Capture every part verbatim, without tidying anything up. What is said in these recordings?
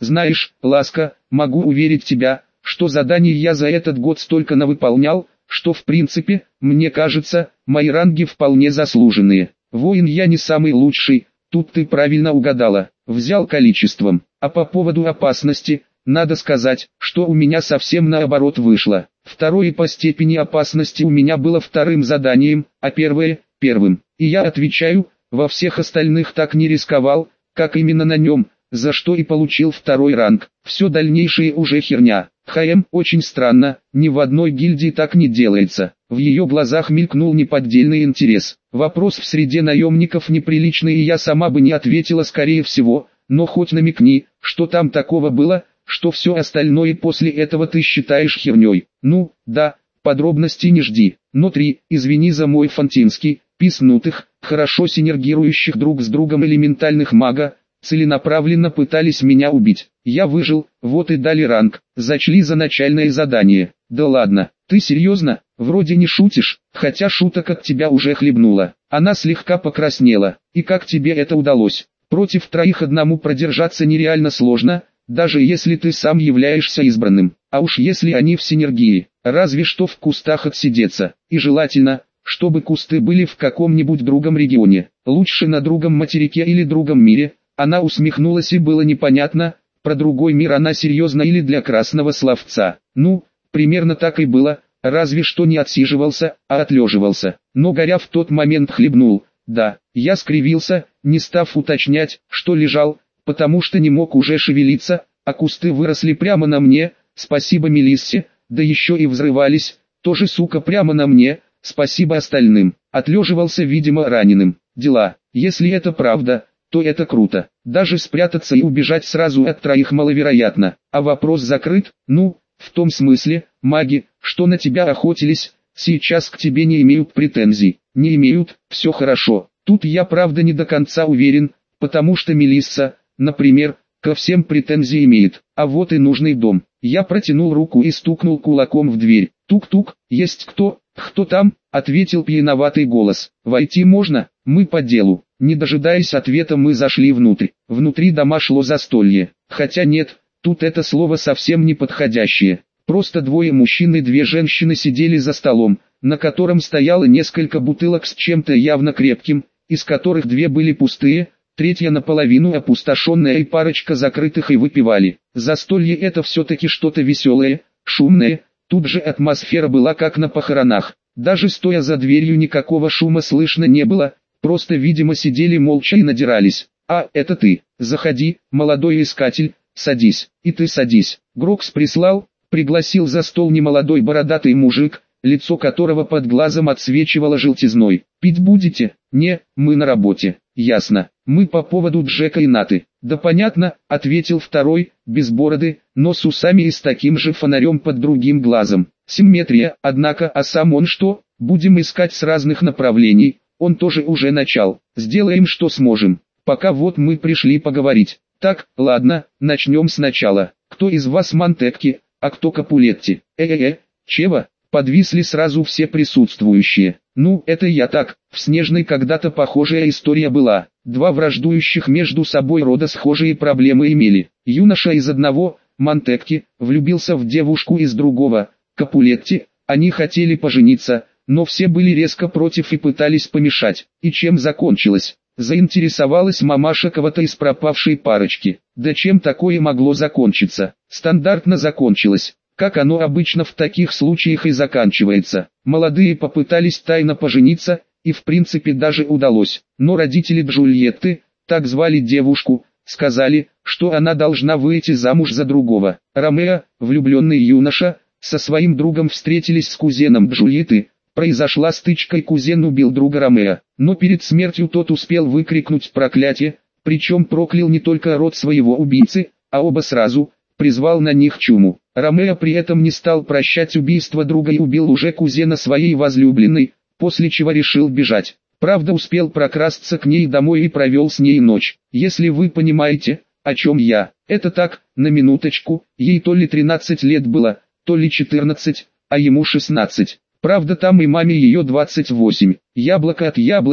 Знаешь, Ласка, могу уверить тебя, что заданий я за этот год столько навыполнял, что в принципе, мне кажется, мои ранги вполне заслуженные. Воин я не самый лучший, тут ты правильно угадала, взял количеством. А по поводу опасности, надо сказать, что у меня совсем наоборот вышло. Второе по степени опасности у меня было вторым заданием, а первое – первым. И я отвечаю, во всех остальных так не рисковал, как именно на нем, за что и получил второй ранг. Все дальнейшее уже херня. ХМ, очень странно, ни в одной гильдии так не делается. В ее глазах мелькнул неподдельный интерес. Вопрос в среде наемников неприличный, и я сама бы не ответила скорее всего, но хоть намекни, что там такого было, что все остальное после этого ты считаешь херней. Ну, да, подробностей не жди. Но три, извини за мой фантинский, писнутых, хорошо синергирующих друг с другом элементальных мага, целенаправленно пытались меня убить. Я выжил, вот и дали ранг, зачли за начальное задание. Да ладно, ты серьезно? Вроде не шутишь, хотя шуток от тебя уже хлебнула. Она слегка покраснела. И как тебе это удалось? Против троих одному продержаться нереально сложно, даже если ты сам являешься избранным. А уж если они в синергии, разве что в кустах отсидеться. И желательно, чтобы кусты были в каком-нибудь другом регионе. Лучше на другом материке или другом мире. Она усмехнулась, и было непонятно, про другой мир она серьезно или для красного словца. Ну, примерно так и было, разве что не отсиживался, а отлеживался. Но горя в тот момент хлебнул. Да, я скривился, не став уточнять, что лежал, потому что не мог уже шевелиться, а кусты выросли прямо на мне, спасибо Мелиссе, да еще и взрывались, тоже сука прямо на мне, спасибо остальным. Отлеживался, видимо, раненым. Дела, если это правда, то это круто. Даже спрятаться и убежать сразу от троих маловероятно. А вопрос закрыт, ну, в том смысле, маги, что на тебя охотились, сейчас к тебе не имеют претензий. Не имеют, все хорошо. Тут я правда не до конца уверен, потому что Мелисса, например, ко всем претензии имеет. А вот и нужный дом. Я протянул руку и стукнул кулаком в дверь. Тук-тук, есть кто? Кто там? Ответил пьяноватый голос. Войти можно? Мы по делу. Не дожидаясь ответа, мы зашли внутрь. Внутри дома шло застолье. Хотя нет, тут это слово совсем не подходящее. Просто двое мужчин и две женщины сидели за столом, на котором стояло несколько бутылок с чем-то явно крепким, из которых две были пустые, третья наполовину опустошенная и парочка закрытых, и выпивали. Застолье это все-таки что-то веселое, шумное, тут же атмосфера была как на похоронах. Даже стоя за дверью никакого шума слышно не было, просто видимо сидели молча и надирались. «А, это ты, заходи, молодой искатель, садись, и ты садись». Грокс прислал, пригласил за стол немолодой бородатый мужик, лицо которого под глазом отсвечивало желтизной. «Пить будете?» «Не, мы на работе». «Ясно, мы по поводу Джека и Наты». «Да понятно», — ответил второй, без бороды, но с усами и с таким же фонарем под другим глазом. Симметрия, однако, а сам он что? Будем искать с разных направлений, он тоже уже начал. Сделаем что сможем, пока вот мы пришли поговорить. Так, ладно, начнем сначала. Кто из вас Монтекки, а кто Капулетти? Э-э-э, чего? Подвисли сразу все присутствующие. Ну, это я так, в Снежной когда-то похожая история была. Два враждующих между собой рода схожие проблемы имели. Юноша из одного, Монтекки, влюбился в девушку из другого, Капулетти. Они хотели пожениться, но все были резко против и пытались помешать. И чем закончилось? Заинтересовалась мамаша кого-то из пропавшей парочки. Да чем такое могло закончиться? Стандартно закончилось, как оно обычно в таких случаях и заканчивается. Молодые попытались тайно пожениться, и в принципе даже удалось. Но родители Джульетты, так звали девушку, сказали, что она должна выйти замуж за другого. Ромео, влюбленный юноша, со своим другом встретились с кузеном Джульетты. Произошла стычка, и кузен убил друга Ромео, но перед смертью тот успел выкрикнуть проклятие, причем проклял не только род своего убийцы, а оба сразу, призвал на них чуму. Ромео при этом не стал прощать убийство друга и убил уже кузена своей возлюбленной, после чего решил бежать. Правда, успел прокрасться к ней домой и провел с ней ночь. Если вы понимаете, о чем я. Это так, на минуточку, ей то ли тринадцать лет было, то ли четырнадцать, а ему шестнадцать. Правда, там и маме ее двадцать восемь. Яблоко от яблони,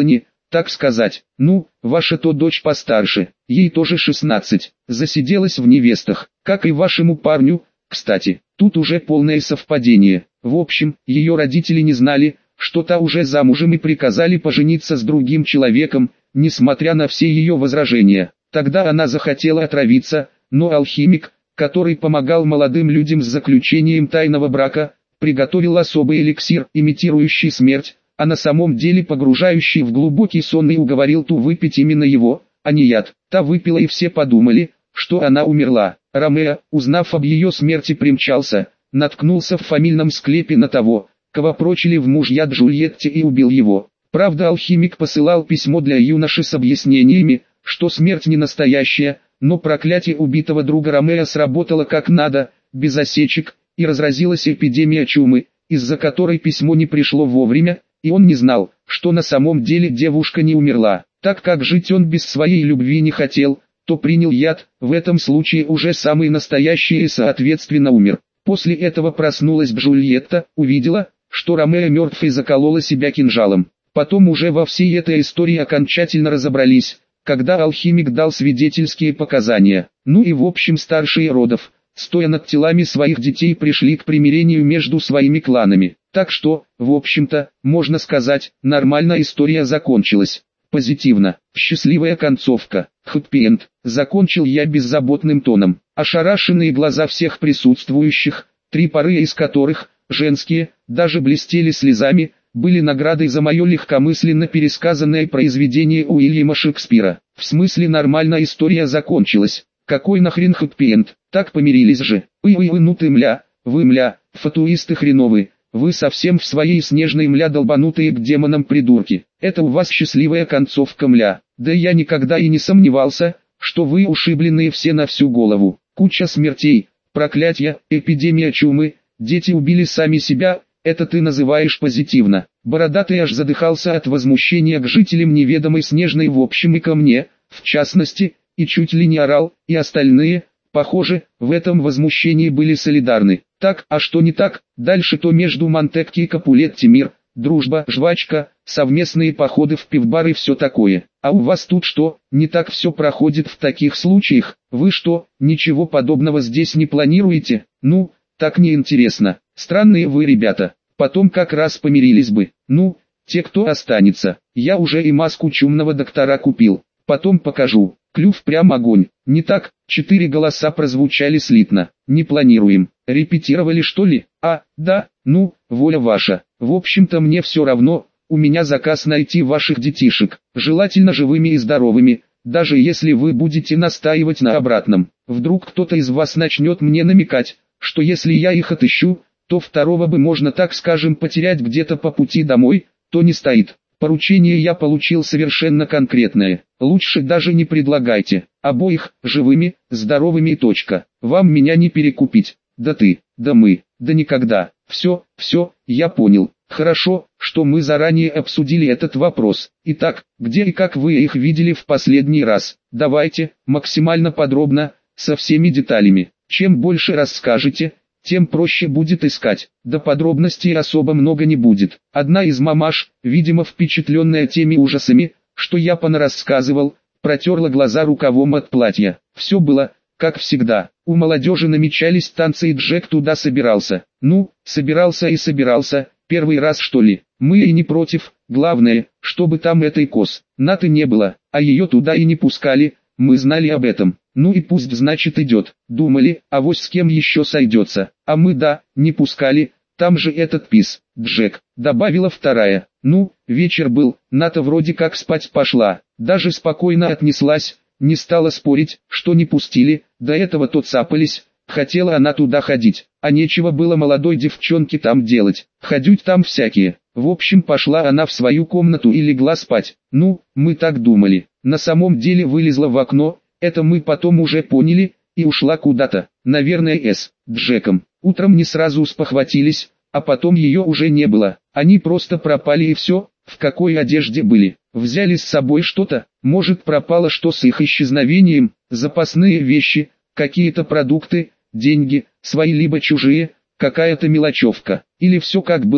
так сказать. Ну, ваша-то дочь постарше, ей тоже шестнадцать, засиделась в невестах, как и вашему парню, кстати. Тут уже полное совпадение. В общем, ее родители не знали, что та уже замужем, и приказали пожениться с другим человеком, несмотря на все ее возражения. Тогда она захотела отравиться, но алхимик, который помогал молодым людям с заключением тайного брака, приготовил особый эликсир, имитирующий смерть, а на самом деле погружающий в глубокий сон, и уговорил ту выпить именно его, а не яд. Та выпила, и все подумали, что она умерла. Ромео, узнав об ее смерти, примчался, наткнулся в фамильном склепе на того, кого прочили в мужья Джульетте, и убил его. Правда, алхимик посылал письмо для юноши с объяснениями, что смерть не настоящая, но проклятие убитого друга Ромео сработало как надо, без осечек, и разразилась эпидемия чумы, из-за которой письмо не пришло вовремя, и он не знал, что на самом деле девушка не умерла. Так как жить он без своей любви не хотел, то принял яд, в этом случае уже самый настоящий, и соответственно умер. После этого проснулась Джульетта, увидела, что Ромео мертв, и заколола себя кинжалом. Потом уже во всей этой истории окончательно разобрались, когда алхимик дал свидетельские показания. Ну и в общем старшие родов, стоя над телами своих детей, пришли к примирению между своими кланами. Так что, в общем-то, можно сказать, нормально история закончилась. Позитивно, счастливая концовка, хэппи-энд, закончил я беззаботным тоном. Ошарашенные глаза всех присутствующих, три пары из которых, женские, даже блестели слезами, были наградой за мое легкомысленно пересказанное произведение Уильяма Шекспира. В смысле, нормально история закончилась. Какой нахрен хэппи-энд? Так помирились же. Ой-ой-ой, ну ты мля, вы мля, фатуисты хреновые. Вы совсем в своей снежной мля долбанутые к демонам придурки. Это у вас счастливая концовка, мля. Да я никогда и не сомневался, что вы ушибленные все на всю голову. Куча смертей, проклятия, эпидемия чумы, дети убили сами себя. Это ты называешь позитивно? Бородатый аж задыхался от возмущения к жителям неведомой снежной в общем и ко мне, в частности, и чуть ли не орал, и остальные, похоже, в этом возмущении были солидарны. Так, а что не так? Дальше то между Монтекки и Капулетти мир, дружба, жвачка, совместные походы в пивбар и все такое. А у вас тут что, не так все проходит в таких случаях? Вы что, ничего подобного здесь не планируете? Ну, так неинтересно. Странные вы ребята. Потом как раз помирились бы. Ну, те, кто останется. Я уже и маску чумного доктора купил. Потом покажу. Клюв прям огонь. Не так? Четыре голоса прозвучали слитно. Не планируем. Репетировали, что ли? А, да, ну, воля ваша. В общем-то мне все равно. У меня заказ найти ваших детишек. Желательно живыми и здоровыми. Даже если вы будете настаивать на обратном. Вдруг кто-то из вас начнет мне намекать, что если я их отыщу, то второго бы можно, так скажем, потерять где-то по пути домой, то не стоит. Поручение я получил совершенно конкретное. Лучше даже не предлагайте. Обоих, живыми, здоровыми и точка. Вам меня не перекупить. Да ты, да мы, да никогда. Все, все, я понял. Хорошо, что мы заранее обсудили этот вопрос. Итак, где и как вы их видели в последний раз? Давайте, максимально подробно, со всеми деталями. Чем больше расскажете, тем проще будет искать. Да подробностей особо много не будет. Одна из мамаш, видимо впечатленная теми ужасами, что я понарассказывал, протерла глаза рукавом от платья. Все было, как всегда. У молодежи намечались танцы, и Джек туда собирался. Ну, собирался и собирался, первый раз что ли. Мы и не против, главное, чтобы там этой кос Наты не было, а ее туда и не пускали, мы знали об этом. Ну и пусть, значит, идет. Думали, авось с кем еще сойдется. А мы, да, не пускали, там же этот пис, Джек, добавила вторая. Ну, вечер был, Ната вроде как спать пошла. Даже спокойно отнеслась, не стала спорить, что не пустили, до этого-то цапались. Хотела она туда ходить, а нечего было молодой девчонке там делать. Ходють там всякие. В общем, пошла она в свою комнату и легла спать. Ну, мы так думали. На самом деле вылезла в окно. Это мы потом уже поняли, и ушла куда-то, наверное, с Джеком. Утром не сразу спохватились, а потом ее уже не было. Они просто пропали, и все. В какой одежде были? Взяли с собой что-то? Может, пропало что с их исчезновением? Запасные вещи, какие-то продукты, деньги, свои либо чужие, какая-то мелочевка. Или все как было,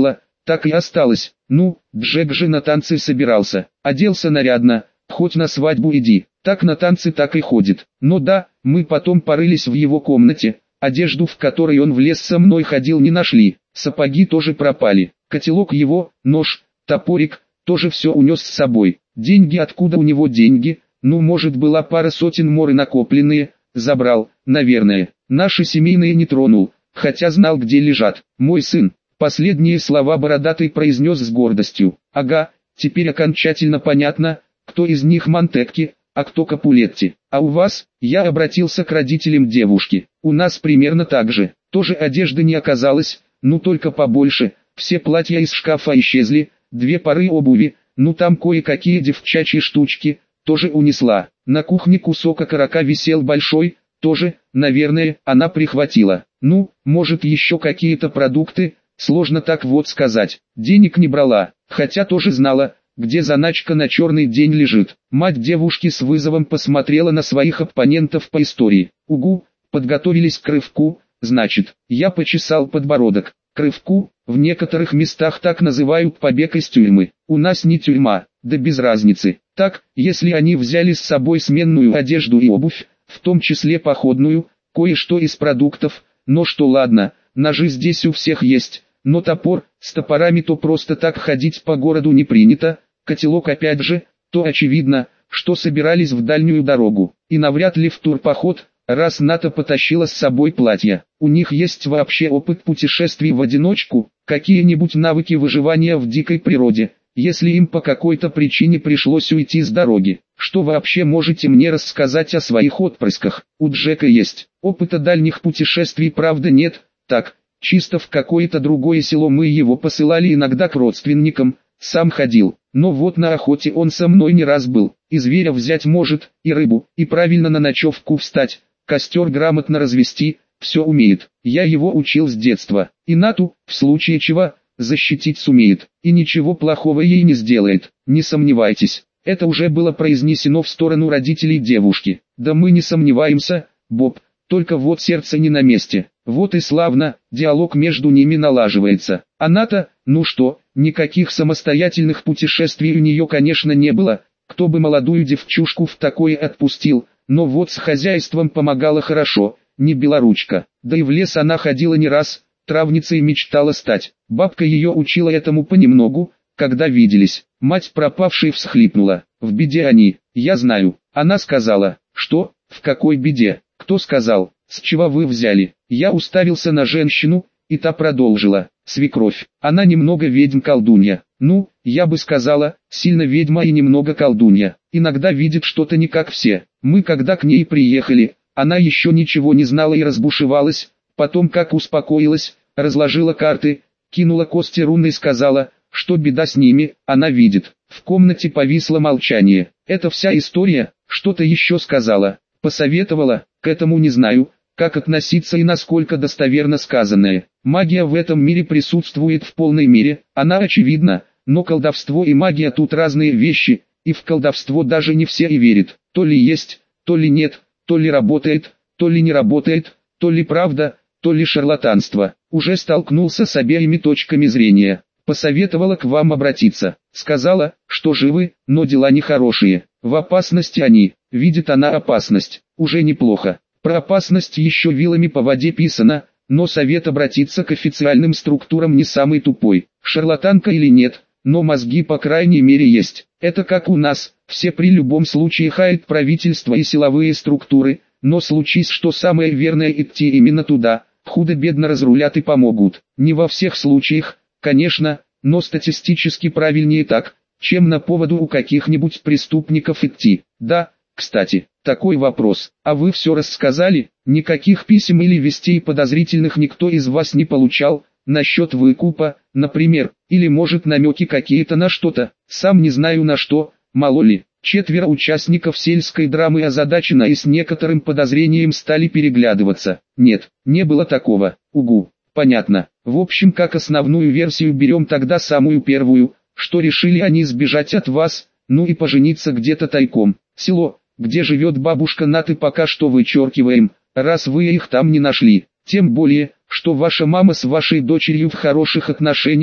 так и осталось. Ну, Джек же на танцы собирался, оделся нарядно, хоть на свадьбу иди, так на танцы так и ходит. Но да, мы потом порылись в его комнате, одежду, в которой он в лес со мной ходил, не нашли, сапоги тоже пропали, котелок его, нож, топорик, тоже все унес с собой. Деньги, откуда у него деньги? Ну, может, была пара сотен моры накопленные, забрал, наверное. Наши семейные не тронул, хотя знал, где лежат. Мой сын. Последние слова бородатый произнес с гордостью. Ага, теперь окончательно понятно, кто из них Монтекки, а кто Капулетти. А у вас? Я обратился к родителям девушки. У нас примерно так же. Тоже одежды не оказалось, ну только побольше. Все платья из шкафа исчезли, две пары обуви, ну там кое-какие девчачьи штучки, тоже унесла. На кухне кусок окорока висел большой, тоже, наверное, она прихватила. Ну, может, еще какие-то продукты, сложно так вот сказать. Денег не брала, хотя тоже знала, где заначка на черный день лежит. Мать девушки с вызовом посмотрела на своих оппонентов по истории. Угу, подготовились к рывку, значит. Я почесал подбородок. К рывку, в некоторых местах так называют побег из тюрьмы. У нас не тюрьма, да без разницы. Так, если они взяли с собой сменную одежду и обувь, в том числе походную, кое-что из продуктов, но что ладно, ножи здесь у всех есть, но топор, с топорами то просто так ходить по городу не принято, котелок опять же, то очевидно, что собирались в дальнюю дорогу, и навряд ли в турпоход, раз Ната потащила с собой платья. У них есть вообще опыт путешествий в одиночку, какие-нибудь навыки выживания в дикой природе, если им по какой-то причине пришлось уйти с дороги. Что вообще можете мне рассказать о своих отпрысках? У Джека есть. Опыта дальних путешествий, правда, нет. Так, чисто в какое-то другое село мы его посылали иногда к родственникам, сам ходил. Но вот на охоте он со мной не раз был. И зверя взять может, и рыбу, и правильно на ночевку встать, костер грамотно развести, все умеет. Я его учил с детства. И Нату, в случае чего, защитить сумеет. И ничего плохого ей не сделает, не сомневайтесь. Это уже было произнесено в сторону родителей девушки. Да мы не сомневаемся, Боб, только вот сердце не на месте. Вот и славно, диалог между ними налаживается. Она-то, ну что, никаких самостоятельных путешествий у нее, конечно, не было. Кто бы молодую девчушку в такое отпустил, но вот с хозяйством помогала хорошо, не белоручка. Да и в лес она ходила не раз, травницей мечтала стать. Бабка ее учила этому понемногу, когда виделись. Мать пропавшей всхлипнула. В беде они, я знаю. Она сказала, что, в какой беде? Кто сказал, с чего вы взяли? Я уставился на женщину, и та продолжила. Свекровь, она немного ведьм-колдунья. Ну, я бы сказала, сильно ведьма и немного колдунья. Иногда видит что-то не как все. Мы когда к ней приехали, она еще ничего не знала и разбушевалась. Потом как успокоилась, разложила карты, кинула кости руны и сказала, что беда с ними, она видит. В комнате повисло молчание. Это вся история, что-то еще сказала, посоветовала, к этому не знаю, как относиться и насколько достоверно сказанное. Магия в этом мире присутствует в полной мере, она очевидна, но колдовство и магия тут разные вещи, и в колдовство даже не все и верят. То ли есть, то ли нет, то ли работает, то ли не работает, то ли правда, то ли шарлатанство. Уже столкнулся с обеими точками зрения. Посоветовала к вам обратиться. Сказала, что живы, но дела нехорошие. В опасности они. Видит она опасность. Уже неплохо. Про опасность еще вилами по воде писано, но совет обратиться к официальным структурам не самый тупой. Шарлатанка или нет, но мозги по крайней мере есть. Это как у нас, все при любом случае хаят правительство и силовые структуры, но случись что самое верное идти именно туда, худо-бедно разрулят и помогут. Не во всех случаях, конечно, но статистически правильнее так, чем на поводу у каких-нибудь преступников идти. Да, кстати, такой вопрос. А вы все рассказали? Никаких писем или вестей подозрительных никто из вас не получал? Насчет выкупа, например, или может намеки какие-то на что-то? Сам не знаю на что, мало ли. Четверо участников сельской драмы озадаченно и с некоторым подозрением стали переглядываться. Нет, не было такого. Угу, понятно. В общем, как основную версию берем тогда самую первую, что решили они сбежать от вас, ну и пожениться где-то тайком. Село, где живет бабушка Наты, пока что вычеркиваем, раз вы их там не нашли. Тем более, что ваша мама с вашей дочерью в хороших отношениях,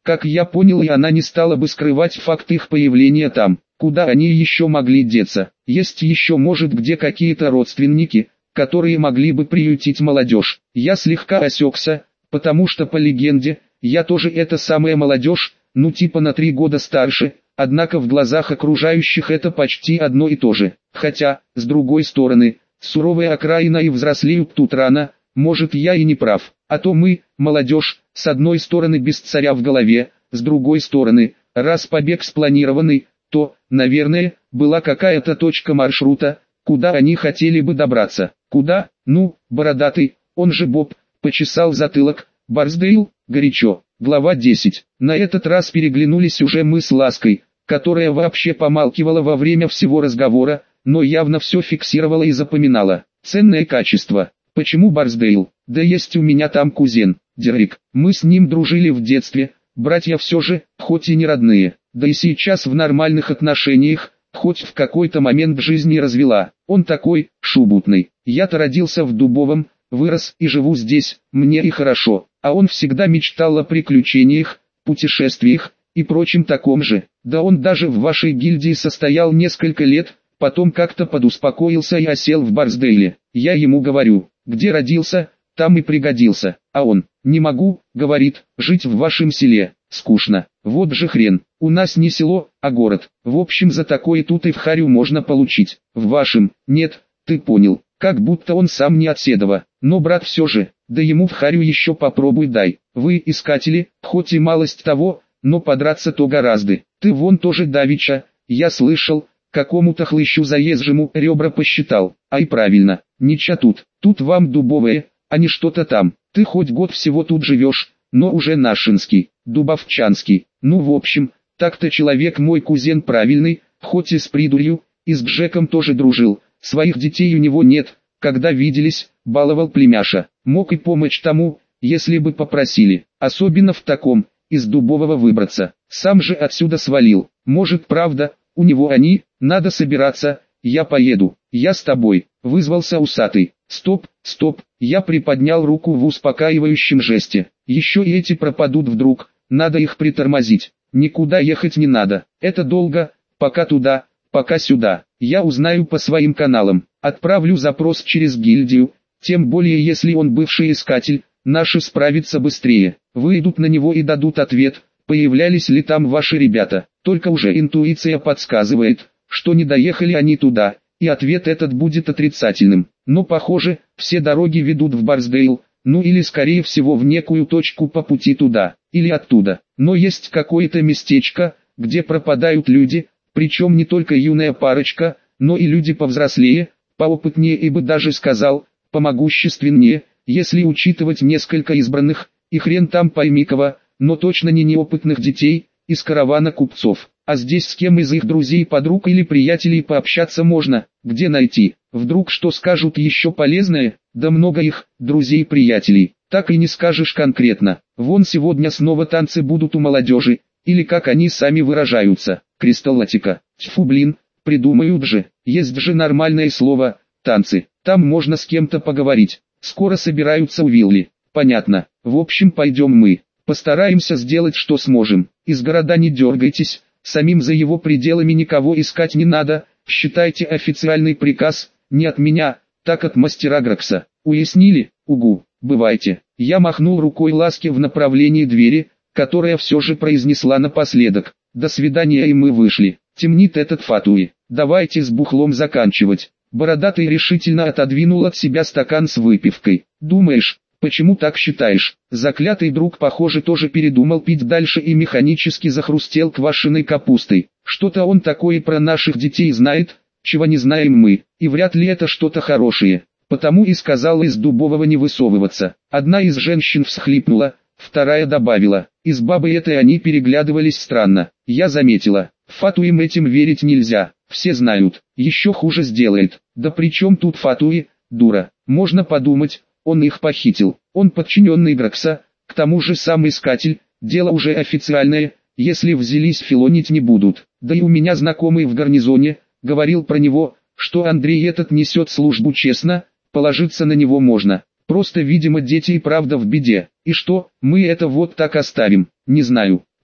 Как я понял, и она не стала бы скрывать факт их появления там. Куда они еще могли деться? Есть еще, может, где какие-то родственники, которые могли бы приютить молодежь. Я слегка осекся, потому что по легенде, я тоже эта самая молодежь, ну типа на три года старше, однако в глазах окружающих это почти одно и то же. Хотя, с другой стороны, суровая окраина и взрослеют тут рано, может я и не прав. А то мы, молодежь, с одной стороны без царя в голове, с другой стороны, раз побег спланированный, то, наверное, была какая-то точка маршрута, куда они хотели бы добраться. Куда? Ну, бородатый, он же Боб, почесал затылок, Барсдейл, горячо. Глава десять. На этот раз переглянулись уже мы с Лаской, которая вообще помалкивала во время всего разговора, но явно все фиксировала и запоминала. Ценное качество. Почему Барсдейл? Да есть у меня там кузен, Дерек. Мы с ним дружили в детстве, братья все же, хоть и не родные. Да и сейчас в нормальных отношениях, хоть в какой-то момент в жизни развела. Он такой, шубутный. Я-то родился в Дубовом, вырос и живу здесь, мне и хорошо. А он всегда мечтал о приключениях, путешествиях и прочем таком же. Да он даже в вашей гильдии состоял несколько лет, потом как-то подуспокоился и осел в Барсдейле. Я ему говорю, где родился, там и пригодился. А он, не могу, говорит, жить в вашем селе, скучно. Вот же хрен, у нас не село, а город. В общем, за такое тут и в харю можно получить. В вашем, нет, ты понял, как будто он сам не от Седова. Но брат все же, да ему в харю еще попробуй дай. Вы искатели, хоть и малость того, но подраться то гораздо. Ты вон тоже давеча, я слышал, какому-то хлыщу заезжему ребра посчитал. Ай правильно, нича тут, тут вам Дубовое, а не что-то там. Ты хоть год всего тут живешь, но уже нашинский, дубовчанский. Ну в общем, так-то человек мой кузен правильный, хоть и с придурью, и с Джеком тоже дружил. Своих детей у него нет, когда виделись, баловал племяша. Мог и помочь тому, если бы попросили, особенно в таком, из Дубового выбраться. Сам же отсюда свалил. Может правда, у него они, надо собираться, я поеду, я с тобой, вызвался усатый. Стоп, стоп, я приподнял руку в успокаивающем жесте. Еще и эти пропадут вдруг, надо их притормозить. Никуда ехать не надо, это долго, пока туда, пока сюда. Я узнаю по своим каналам, отправлю запрос через гильдию, тем более если он бывший искатель, наши справятся быстрее. Выйдут на него и дадут ответ, появлялись ли там ваши ребята. Только уже интуиция подсказывает, что не доехали они туда, и ответ этот будет отрицательным. Но похоже, все дороги ведут в Барсдейл, ну или скорее всего в некую точку по пути туда, или оттуда. Но есть какое-то местечко, где пропадают люди, причем не только юная парочка, но и люди повзрослее, поопытнее и бы даже сказал, помогущественнее, если учитывать несколько избранных, и хрен там пойми кого, но точно не неопытных детей, из каравана купцов. А здесь с кем из их друзей, подруг или приятелей пообщаться можно, где найти? Вдруг что скажут еще полезное? Да много их, друзей-приятелей, так и не скажешь конкретно. Вон сегодня снова танцы будут у молодежи, или как они сами выражаются, кристаллатика. Тьфу блин, придумают же, есть же нормальное слово, танцы, там можно с кем-то поговорить. Скоро собираются у вилли, понятно, в общем пойдем мы, постараемся сделать что сможем. Из города не дергайтесь, самим за его пределами никого искать не надо, считайте официальный приказ, не от меня, так от мастера Гракса. Уяснили? Угу, бывайте. Я махнул рукой Ласке в направлении двери, которая все же произнесла напоследок. До свидания, и мы вышли. Темнит этот Фатуи. Давайте с бухлом заканчивать. Бородатый решительно отодвинул от себя стакан с выпивкой. Думаешь, почему так считаешь? Заклятый друг, похоже, тоже передумал пить дальше и механически захрустел квашеной капустой. Что-то он такое про наших детей знает, чего не знаем мы, и вряд ли это что-то хорошее. Потому и сказал из Дубового не высовываться. Одна из женщин всхлипнула, вторая добавила. И с бабой этой они переглядывались странно. Я заметила, Фату им этим верить нельзя, все знают, еще хуже сделает. Да при чем тут Фатуи, дура, можно подумать, он их похитил. Он подчиненный Гракса, к тому же сам искатель, дело уже официальное, если взялись филонить не будут. Да и у меня знакомый в гарнизоне, говорил про него, что Андрей этот несет службу честно, положиться на него можно. Просто видимо дети и правда в беде. И что, мы это вот так оставим? Не знаю.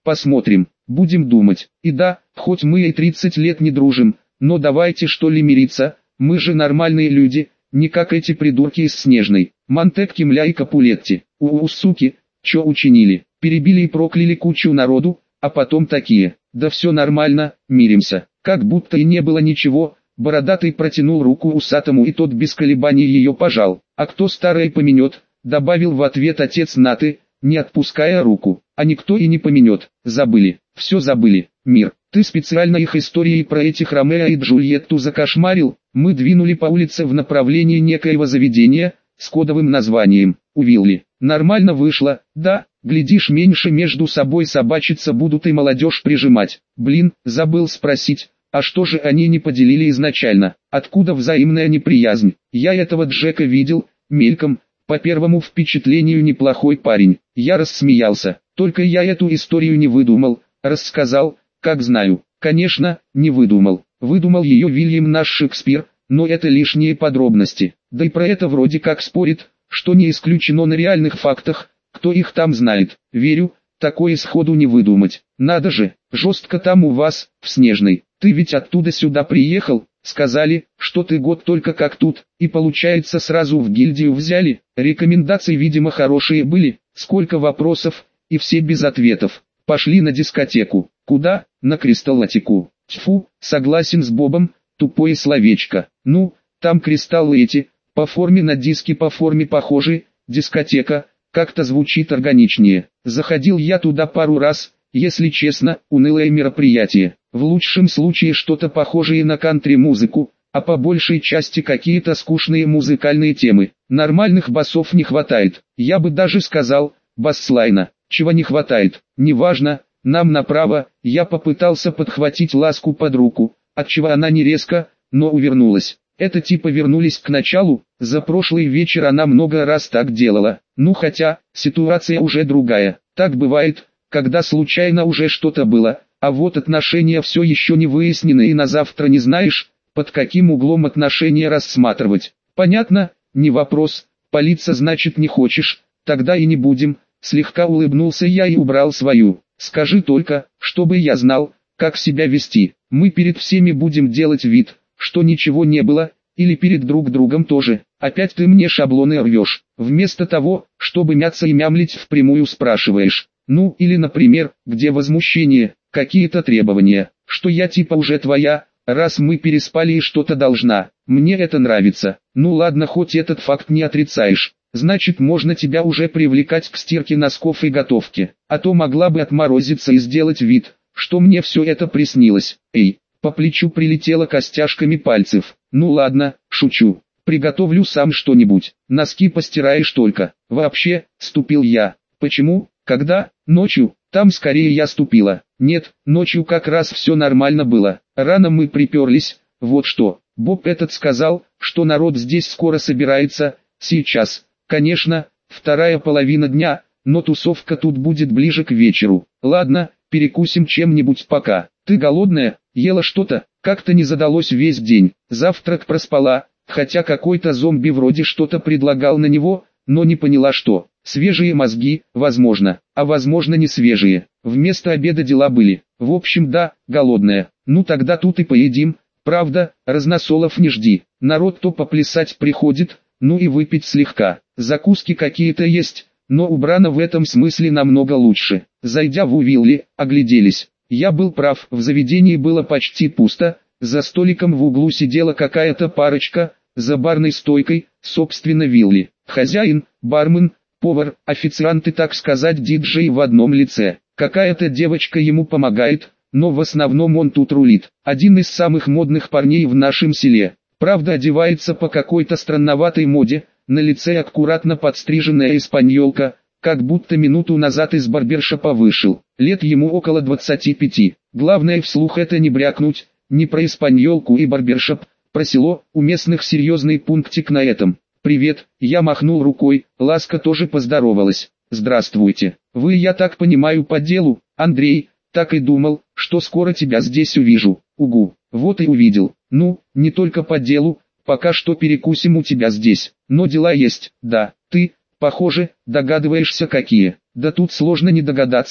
посмотрим, будем думать. И да, хоть мы и тридцать лет не дружим, но давайте что ли мириться, мы же нормальные люди, не как эти придурки из Снежной, Монтекки, Мля и Капулетти. У-у, суки, чё учинили, перебили и прокляли кучу народу, а потом такие, да все нормально, миримся, как будто и не было ничего. Бородатый протянул руку усатому, и тот без колебаний ее пожал. А кто старое помянет, добавил в ответ отец Наты, не отпуская руку. А никто и не помянет, забыли, все забыли. Мир, ты специально их историей про этих Ромео и Джульетту закошмарил. Мы двинули по улице в направлении некоего заведения с кодовым названием «Увилли». Нормально вышло, да, глядишь, меньше между собой собачиться будут и молодежь прижимать. Блин, забыл спросить. А что же они не поделили изначально? Откуда взаимная неприязнь? Я этого Джека видел, мельком, по первому впечатлению неплохой парень. Я рассмеялся. Только я эту историю не выдумал, рассказал, как знаю. Конечно, не выдумал. Выдумал ее Вильям наш Шекспир, но это лишние подробности. Да и про это вроде как спорит, что не исключено на реальных фактах, кто их там знает. Верю, такое сходу не выдумать. Надо же, жестко там у вас, в Снежной. Ты ведь оттуда сюда приехал, сказали, что ты год только как тут, и получается сразу в гильдию взяли. Рекомендации, видимо, хорошие были, сколько вопросов, и все без ответов. Пошли на дискотеку. Куда? На кристаллотеку. Тьфу, согласен с Бобом, тупое словечко. Ну, там кристаллы эти, по форме на диски по форме похожи, дискотека, как-то звучит органичнее. Заходил я туда пару раз, если честно, унылое мероприятие. В лучшем случае что-то похожее на кантри-музыку, а по большей части какие-то скучные музыкальные темы. Нормальных басов не хватает, я бы даже сказал, басслайна. Чего не хватает, неважно, нам направо. Я попытался подхватить Ласку под руку, отчего она не резко, но увернулась. Это типа вернулись к началу, за прошлый вечер она много раз так делала. Ну хотя, ситуация уже другая, так бывает, когда случайно уже что-то было, а вот отношения все еще не выяснены и на завтра не знаешь, под каким углом отношения рассматривать. Понятно, не вопрос, палиться значит не хочешь, тогда и не будем, слегка улыбнулся я и убрал свою. Скажи только, чтобы я знал, как себя вести. Мы перед всеми будем делать вид, что ничего не было, или перед друг другом тоже. Опять ты мне шаблоны рвешь, вместо того, чтобы мяться и мямлить впрямую спрашиваешь. Ну или, например, где возмущение, какие-то требования, что я типа уже твоя, раз мы переспали и что-то должна. Мне это нравится. Ну ладно, хоть этот факт не отрицаешь. Значит, можно тебя уже привлекать к стирке носков и готовке. А то могла бы отморозиться и сделать вид, что мне все это приснилось. Эй, по плечу прилетело костяшками пальцев. Ну ладно, шучу. Приготовлю сам что-нибудь. Носки постираешь только. Вообще, ступил я. Почему? Когда? Ночью. Там скорее я ступила. Нет, ночью как раз все нормально было. Рано мы приперлись. Вот что. Боб этот сказал, что народ здесь скоро собирается. Сейчас. Конечно, вторая половина дня, но тусовка тут будет ближе к вечеру. Ладно, перекусим чем-нибудь пока. Ты голодная? Ела что-то? Как-то не задалось весь день. Завтрак проспала, хотя какой-то зомби вроде что-то предлагал на него, но не поняла что. Свежие мозги, возможно, а возможно не свежие. Вместо обеда дела были. В общем, да, голодная. Ну тогда тут и поедим. Правда, разносолов не жди. Народ то поплясать приходит, ну и выпить слегка. Закуски какие-то есть, но убрано в этом смысле намного лучше. Зайдя в Увилли, огляделись. Я был прав, в заведении было почти пусто, за столиком в углу сидела какая-то парочка, за барной стойкой, собственно Вилли. Хозяин, бармен, повар, официант и, так сказать, диджей в одном лице. Какая-то девочка ему помогает, но в основном он тут рулит. Один из самых модных парней в нашем селе. Правда, одевается по какой-то странноватой моде, на лице аккуратно подстриженная испаньолка, как будто минуту назад из барбершопа вышел. Лет ему около двадцати пяти. Главное вслух это не брякнуть, не про испаньолку и барбершоп, про село, у местных серьезный пунктик на этом. «Привет», я махнул рукой, Ласка тоже поздоровалась. «Здравствуйте. Вы, я так понимаю, по делу, Андрей?» «Так и думал, что скоро тебя здесь увижу». «Угу, вот и увидел. Ну, не только по делу, пока что перекусим у тебя здесь, но дела есть, да, ты, похоже, догадываешься какие». «Да тут сложно не догадаться,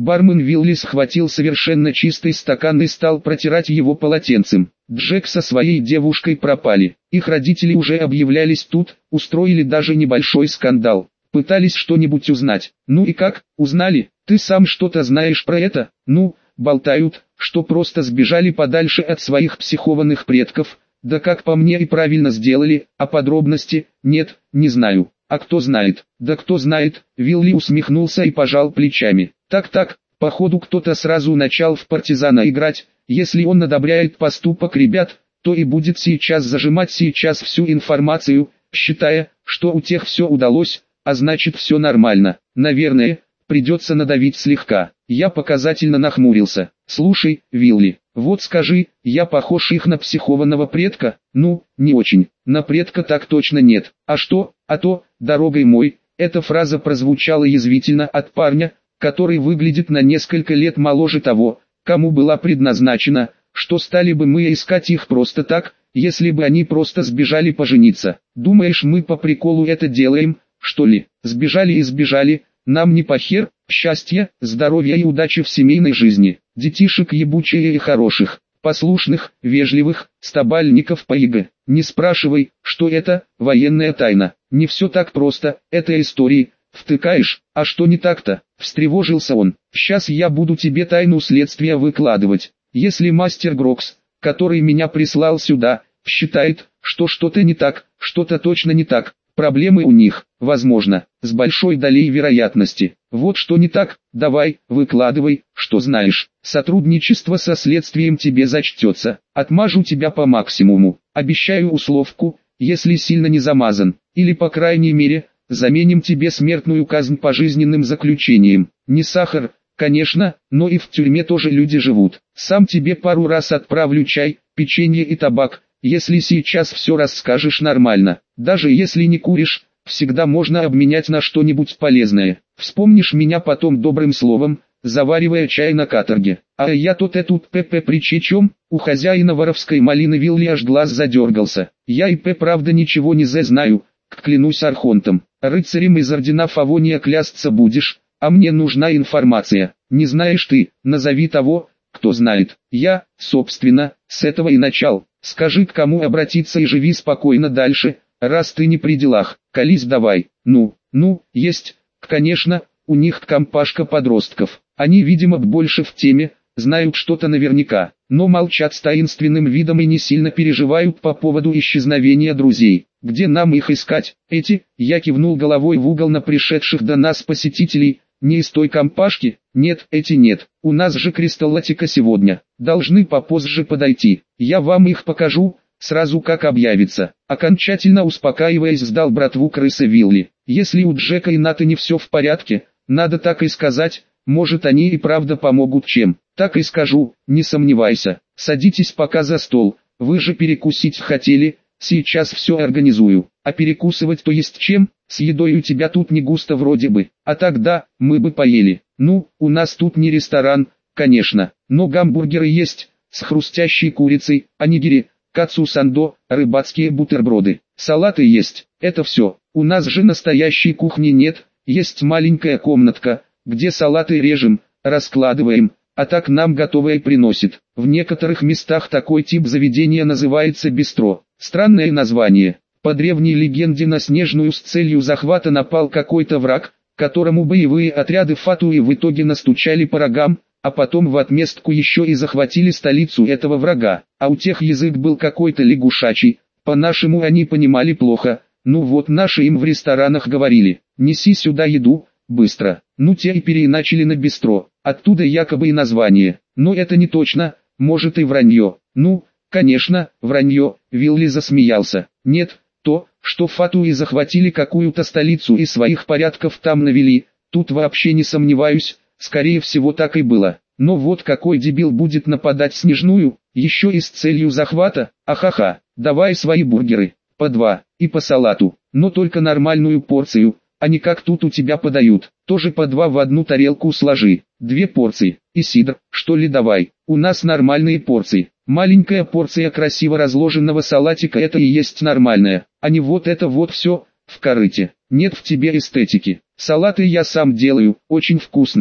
Бармен Вилли схватил совершенно чистый стакан и стал протирать его полотенцем. Джек со своей девушкой пропали. Их родители уже объявлялись тут, устроили даже небольшой скандал. Пытались что-нибудь узнать. Ну и как, узнали? Ты сам что-то знаешь про это? Ну, болтают, что просто сбежали подальше от своих психованных предков. Да как по мне и правильно сделали, а подробности, нет, не знаю. А кто знает? Да кто знает, Вилли усмехнулся и пожал плечами. Так-так, походу кто-то сразу начал в партизана играть, если он одобряет поступок ребят, то и будет сейчас зажимать сейчас всю информацию, считая, что у тех все удалось, а значит все нормально. Наверное, придется надавить слегка. Я показательно нахмурился. Слушай, Вилли, вот скажи, я похож их на психованного предка? Ну, не очень. На предка так точно нет. А что? А то, дорогой мой, эта фраза прозвучала язвительно от парня, который выглядит на несколько лет моложе того, кому была предназначена, что стали бы мы искать их просто так, если бы они просто сбежали пожениться. Думаешь, мы по приколу это делаем, что ли? Сбежали и сбежали, нам не похер, счастья, здоровья и удачи в семейной жизни, детишек ебучие и хороших, послушных, вежливых, стабальников по ЕГЭ. Не спрашивай, что это, военная тайна, не все так просто, это истории. Втыкаешь, а что не так-то? Встревожился он. Сейчас я буду тебе тайну следствия выкладывать. Если мастер Грокс, который меня прислал сюда, считает, что что-то не так, что-то точно не так, проблемы у них, возможно, с большой долей вероятности. Вот что не так, давай, выкладывай, что знаешь. Сотрудничество со следствием тебе зачтется. Отмажу тебя по максимуму. Обещаю условку, если сильно не замазан. Или по крайней мере, заменим тебе смертную казнь пожизненным заключением. Не сахар, конечно, но и в тюрьме тоже люди живут. Сам тебе пару раз отправлю чай, печенье и табак, если сейчас все расскажешь нормально. Даже если не куришь, всегда можно обменять на что-нибудь полезное. Вспомнишь меня потом добрым словом, заваривая чай на каторге. А я тут и тут ПП при чечем, у хозяина воровской малины Вилли аж глаз задергался. Я и П правда ничего не зе знаю, клянусь архонтом. Рыцарем из ордена Фавония клясться будешь, а мне нужна информация. Не знаешь ты, назови того, кто знает. Я, собственно, с этого и начал. Скажи, к кому обратиться и живи спокойно дальше, раз ты не при делах. Колись давай. Ну, ну, есть, конечно, у них компашка подростков. Они, видимо, больше в теме, знают что-то наверняка, но молчат с таинственным видом и не сильно переживают по поводу исчезновения друзей. Где нам их искать? Эти, я кивнул головой в угол на пришедших до нас посетителей, не из той компашки? Нет, эти нет. У нас же кристаллатика сегодня. Должны попозже подойти. Я вам их покажу, сразу как объявится. Окончательно успокаиваясь, сдал братву крысы Вилли. Если у Джека и Ната не все в порядке, надо так и сказать, может они и правда помогут чем. Так и скажу, не сомневайся. Садитесь пока за стол, вы же перекусить хотели. Сейчас все организую. А перекусывать то есть чем? С едой у тебя тут не густо вроде бы. А тогда, мы бы поели. Ну, у нас тут не ресторан, конечно. Но гамбургеры есть, с хрустящей курицей, онигири, кацу сандо, рыбацкие бутерброды. Салаты есть, это все. У нас же настоящей кухни нет. Есть маленькая комнатка, где салаты режем, раскладываем. А так нам готовое приносит. В некоторых местах такой тип заведения называется бистро. Странное название. По древней легенде на Снежную с целью захвата напал какой-то враг, которому боевые отряды Фатуи в итоге настучали по рогам, а потом в отместку еще и захватили столицу этого врага. А у тех язык был какой-то лягушачий, по-нашему они понимали плохо. Ну вот наши им в ресторанах говорили: неси сюда еду, быстро. Ну те и переиначили на бистро, оттуда якобы и название. Но это не точно, может и вранье. Ну, конечно, вранье, Вилли засмеялся. Нет, то, что Фатуи захватили какую-то столицу и своих порядков там навели, тут вообще не сомневаюсь, скорее всего так и было. Но вот какой дебил будет нападать Снежную, еще и с целью захвата? Ахаха, давай свои бургеры, по два, и по салату, но только нормальную порцию, а не как тут у тебя подают, тоже по два в одну тарелку сложи, две порции, и сидр, что ли давай, у нас нормальные порции. Маленькая порция красиво разложенного салатика — это и есть нормальная, а не вот это вот все, в корыте. Нет в тебе эстетики. Салаты я сам делаю, очень вкусные.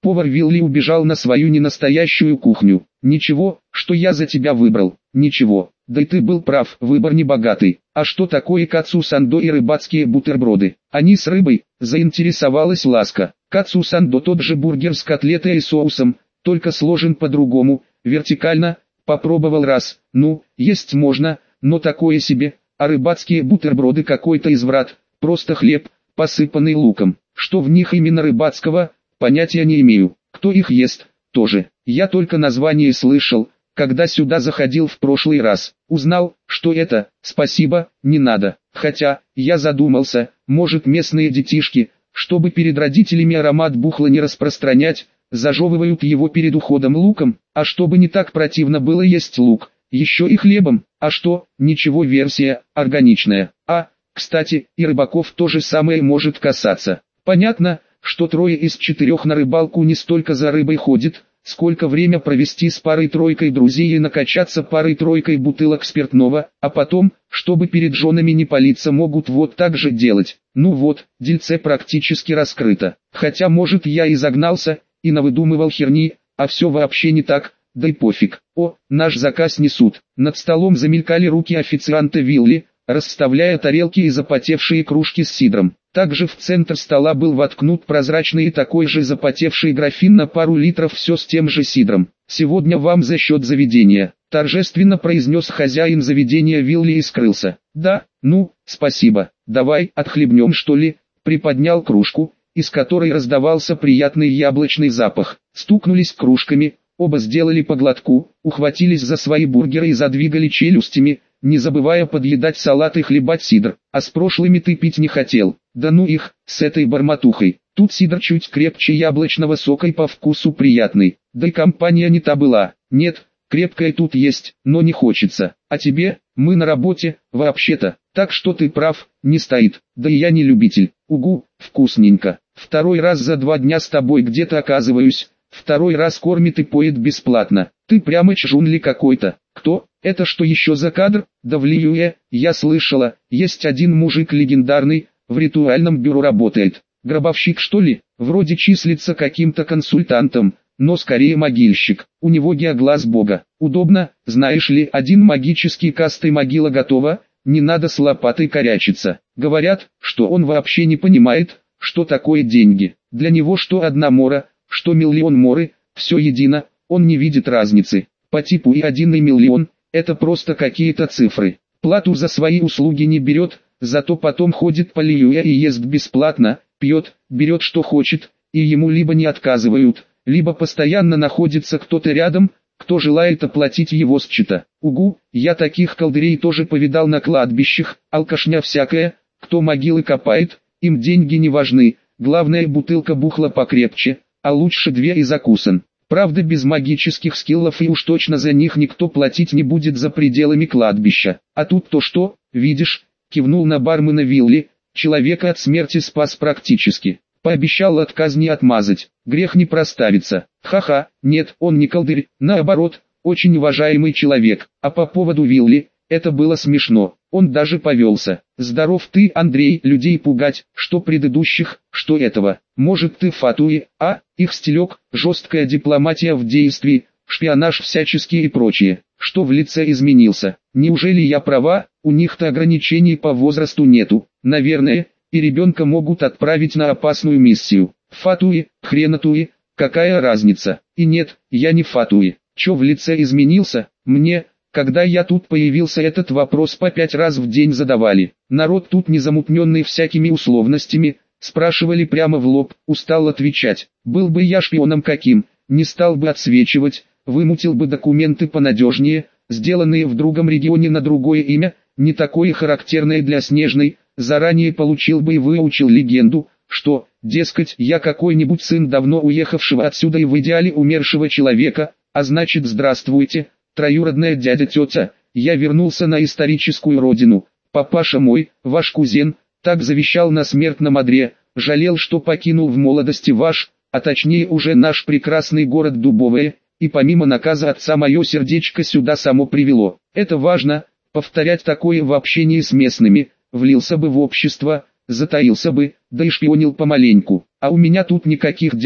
Повар Вилли убежал на свою ненастоящую кухню. Ничего, что я за тебя выбрал, ничего. Да и ты был прав, выбор не богатый. А что такое кацу сандо и рыбацкие бутерброды? Они с рыбой, заинтересовалась Ласка. Кацу сандо тот же бургер с котлетой и соусом, только сложен по-другому, вертикально. Попробовал раз, ну, есть можно, но такое себе. А рыбацкие бутерброды какой-то изврат, просто хлеб, посыпанный луком. Что в них именно рыбацкого, понятия не имею. Кто их ест, тоже. Я только название слышал, когда сюда заходил в прошлый раз. Узнал, что это, спасибо, не надо. Хотя, я задумался, может местные детишки, чтобы перед родителями аромат бухла не распространять, зажевывают его перед уходом луком, а чтобы не так противно было есть лук, еще и хлебом. А что, ничего, версия, органичная. А, кстати, и рыбаков то же самое может касаться. Понятно, что трое из четырех на рыбалку не столько за рыбой ходит, сколько время провести с парой-тройкой друзей и накачаться парой-тройкой бутылок спиртного, а потом, чтобы перед женами не палиться, могут вот так же делать. Ну вот, дельце практически раскрыто. Хотя может я и загнался, и навыдумывал херни, а все вообще не так, да и пофиг. О, наш заказ несут. Над столом замелькали руки официанта Вилли, расставляя тарелки и запотевшие кружки с сидром. Также в центр стола был воткнут прозрачный и такой же запотевший графин на пару литров, все с тем же сидром. «Сегодня вам за счет заведения», – торжественно произнес хозяин заведения Вилли и скрылся. «Да, ну, спасибо, давай отхлебнем что ли», – приподнял кружку, из которой раздавался приятный яблочный запах. Стукнулись кружками, оба сделали по глотку, ухватились за свои бургеры и задвигали челюстями, не забывая подъедать салат и хлебать сидр. А с прошлыми ты пить не хотел. Да ну их, с этой бормотухой. Тут сидр чуть крепче яблочного сока и по вкусу приятный. Да и компания не та была. Нет, крепкая тут есть, но не хочется. А тебе, мы на работе, вообще-то. Так что ты прав, не стоит. Да и я не любитель. Угу, вкусненько. Второй раз за два дня с тобой где-то оказываюсь. Второй раз кормит и поет бесплатно. Ты прямо чжунли какой-то. Кто? Это что еще за кадр? Да в Лиюэ, я слышала, есть один мужик легендарный, в ритуальном бюро работает. Гробовщик что ли? Вроде числится каким-то консультантом, но скорее могильщик. У него геоглаз бога. Удобно, знаешь ли, один магический каст и могила готова, не надо с лопатой корячиться. Говорят, что он вообще не понимает, что такое деньги. Для него что одна мора, что миллион моры, все едино, он не видит разницы. По типу и один и миллион, это просто какие-то цифры. Плату за свои услуги не берет, зато потом ходит по Лиюэ и ест бесплатно, пьет, берет что хочет, и ему либо не отказывают, либо постоянно находится кто-то рядом, кто желает оплатить его счета. Угу, я таких колдырей тоже повидал на кладбищах, алкашня всякая, кто могилы копает, им деньги не важны, главное бутылка бухла покрепче, а лучше две и закусан. Правда, без магических скиллов и уж точно за них никто платить не будет за пределами кладбища. А тут то что, видишь, кивнул на бармена Вилли, человека от смерти спас практически. Пообещал от казни отмазать, грех не проставиться. Ха-ха, нет, он не колдырь, наоборот, очень уважаемый человек. А по поводу Вилли, это было смешно, он даже повелся. Здоров ты, Андрей, людей пугать, что предыдущих, что этого. Может ты Фатуи, а, их стилек, жесткая дипломатия в действии, шпионаж всяческий и прочее. Что в лице изменился? Неужели я права, у них-то ограничений по возрасту нету, наверное, и ребенка могут отправить на опасную миссию. Фатуи, хренатуи, какая разница? И нет, я не Фатуи. Чё в лице изменился? Мне... Когда я тут появился, этот вопрос по пять раз в день задавали. Народ тут не замутненный всякими условностями, спрашивали прямо в лоб, устал отвечать. Был бы я шпионом каким, не стал бы отсвечивать, вымутил бы документы понадежнее, сделанные в другом регионе на другое имя, не такое характерное для Снежной, заранее получил бы и выучил легенду, что, дескать, я какой-нибудь сын давно уехавшего отсюда и в идеале умершего человека, а значит здравствуйте, троюродная дядя-тетя, я вернулся на историческую родину. Папаша мой, ваш кузен, так завещал на смертном одре, жалел, что покинул в молодости ваш, а точнее уже наш прекрасный город Дубовое, и помимо наказа отца мое сердечко сюда само привело. Это важно, повторять такое в общении с местными, влился бы в общество, затаился бы, да и шпионил помаленьку. А у меня тут никаких дядь,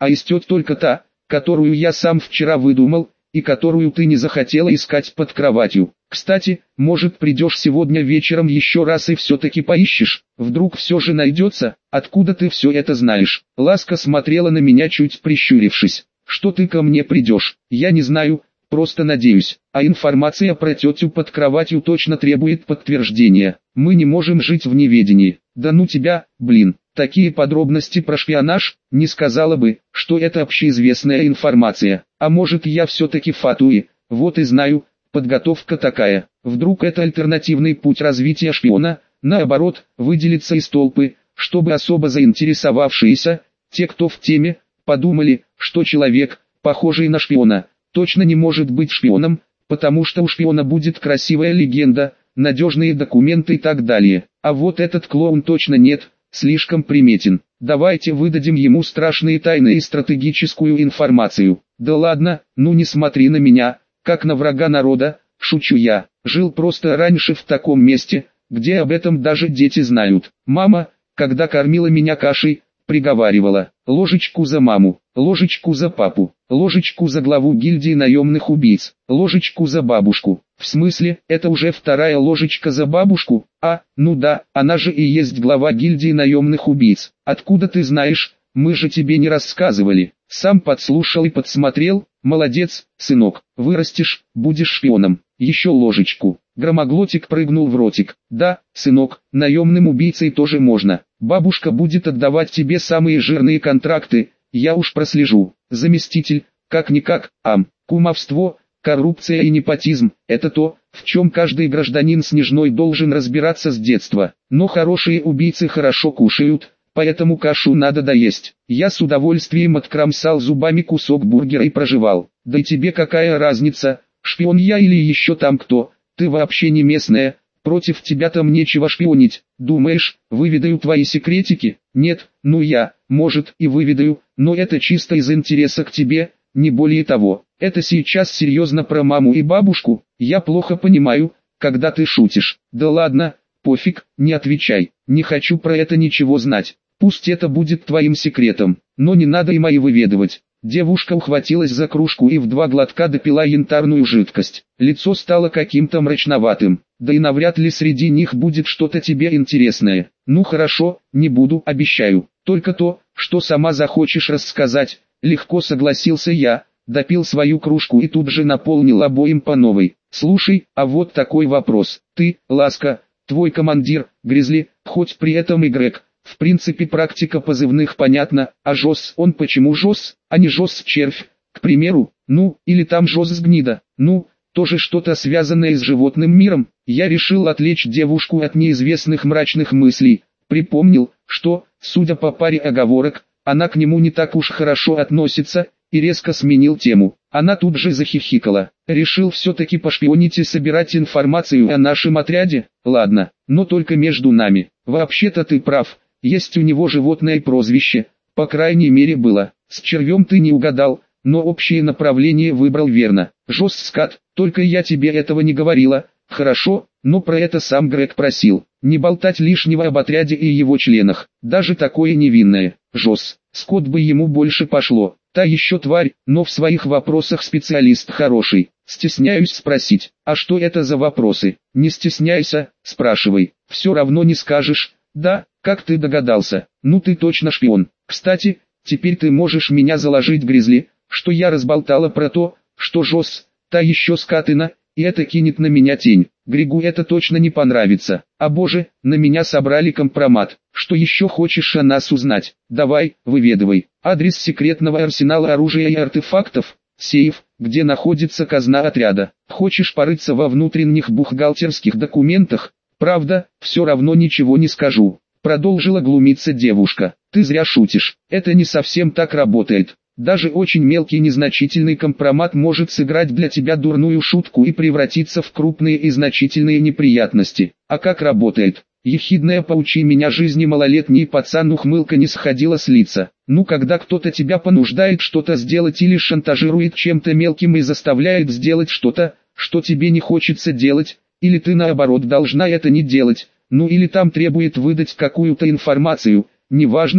а истет только та, которую я сам вчера выдумал, и которую ты не захотела искать под кроватью. Кстати, может придешь сегодня вечером еще раз и все-таки поищешь, вдруг все же найдется, откуда ты все это знаешь?» Ласка смотрела на меня, чуть прищурившись. «Что ты ко мне придешь? Я не знаю, просто надеюсь, а информация про тетю под кроватью точно требует подтверждения. Мы не можем жить в неведении». «Да ну тебя, блин, такие подробности про шпионаж, не сказала бы, что это общеизвестная информация. А может, я все-таки фатуи, вот и знаю, подготовка такая. Вдруг это альтернативный путь развития шпиона, наоборот, выделиться из толпы, чтобы особо заинтересовавшиеся, те, кто в теме, подумали, что человек, похожий на шпиона, точно не может быть шпионом, потому что у шпиона будет красивая легенда, надежные документы и так далее. А вот этот клоун точно нет, слишком приметен. Давайте выдадим ему страшные тайны и стратегическую информацию». «Да ладно, ну не смотри на меня, как на врага народа, шучу я. Жил просто раньше в таком месте, где об этом даже дети знают. Мама, когда кормила меня кашей, приговаривала: ложечку за маму, ложечку за папу, ложечку за главу гильдии наемных убийц, ложечку за бабушку». «В смысле, это уже вторая ложечка за бабушку? А, ну да, она же и есть глава гильдии наемных убийц. Откуда ты знаешь? Мы же тебе не рассказывали». «Сам подслушал и подсмотрел. Молодец, сынок, вырастешь, будешь шпионом. Еще ложечку». Громоглотик прыгнул в ротик. «Да, сынок, наемным убийцей тоже можно. Бабушка будет отдавать тебе самые жирные контракты, я уж прослежу. Заместитель, как-никак, ам, кумовство, коррупция и непотизм – это то, в чем каждый гражданин Снежной должен разбираться с детства. Но хорошие убийцы хорошо кушают, поэтому кашу надо доесть». Я с удовольствием откромсал зубами кусок бургера и прожевал. «Да и тебе какая разница, шпион я или еще там кто, ты вообще не местная, против тебя там нечего шпионить. Думаешь, выведаю твои секретики? Нет, ну я, может, и выведаю, но это чисто из интереса к тебе, не более того. Это сейчас серьезно про маму и бабушку, я плохо понимаю, когда ты шутишь». «Да ладно, пофиг, не отвечай, не хочу про это ничего знать. Пусть это будет твоим секретом, но не надо и мои выведывать». Девушка ухватилась за кружку и в два глотка допила янтарную жидкость. Лицо стало каким-то мрачноватым. «Да и навряд ли среди них будет что-то тебе интересное». «Ну хорошо, не буду, обещаю. Только то, что сама захочешь рассказать». Легко согласился я, допил свою кружку и тут же наполнил обоим по новой. «Слушай, а вот такой вопрос. Ты, Ласка, твой командир, Гризли, хоть при этом и Грег. В принципе практика позывных понятна, а Жос, он почему Жос, а не Жос-червь, к примеру? Ну, или там Жос-гнида, ну, тоже что-то связанное с животным миром». Я решил отвлечь девушку от неизвестных мрачных мыслей. Припомнил, что, судя по паре оговорок, она к нему не так уж хорошо относится, и резко сменил тему. Она тут же захихикала. «Решил все-таки пошпионить и собирать информацию о нашем отряде? Ладно, но только между нами. Вообще-то ты прав, есть у него животное прозвище, по крайней мере было. С червем ты не угадал, но общее направление выбрал верно. Жос-скат, только я тебе этого не говорила». «Хорошо, но про это сам Грег просил. Не болтать лишнего об отряде и его членах, даже такое невинное. Жос, скот бы ему больше пошло. Та еще тварь, но в своих вопросах специалист хороший. Стесняюсь спросить, а что это за вопросы?» «Не стесняйся, спрашивай, все равно не скажешь». «Да, как ты догадался? Ну ты точно шпион. Кстати, теперь ты можешь меня заложить, Гризли, что я разболтала про то, что Жос, та еще скотина, и это кинет на меня тень. Григу это точно не понравится. А боже, на меня собрали компромат. Что еще хочешь о нас узнать? Давай, выведывай. Адрес секретного арсенала оружия и артефактов, сейф, где находится казна отряда. Хочешь порыться во внутренних бухгалтерских документах? Правда, все равно ничего не скажу». Продолжила глумиться девушка. «Ты зря шутишь, это не совсем так работает. Даже очень мелкий незначительный компромат может сыграть для тебя дурную шутку и превратиться в крупные и значительные неприятности. А как работает? Ехидная поучи меня жизни малолетний пацан, ухмылка не сходила с лица. Ну когда кто-то тебя понуждает что-то сделать или шантажирует чем-то мелким и заставляет сделать что-то, что тебе не хочется делать, или ты наоборот должна это не делать, ну или там требует выдать какую-то информацию, неважно,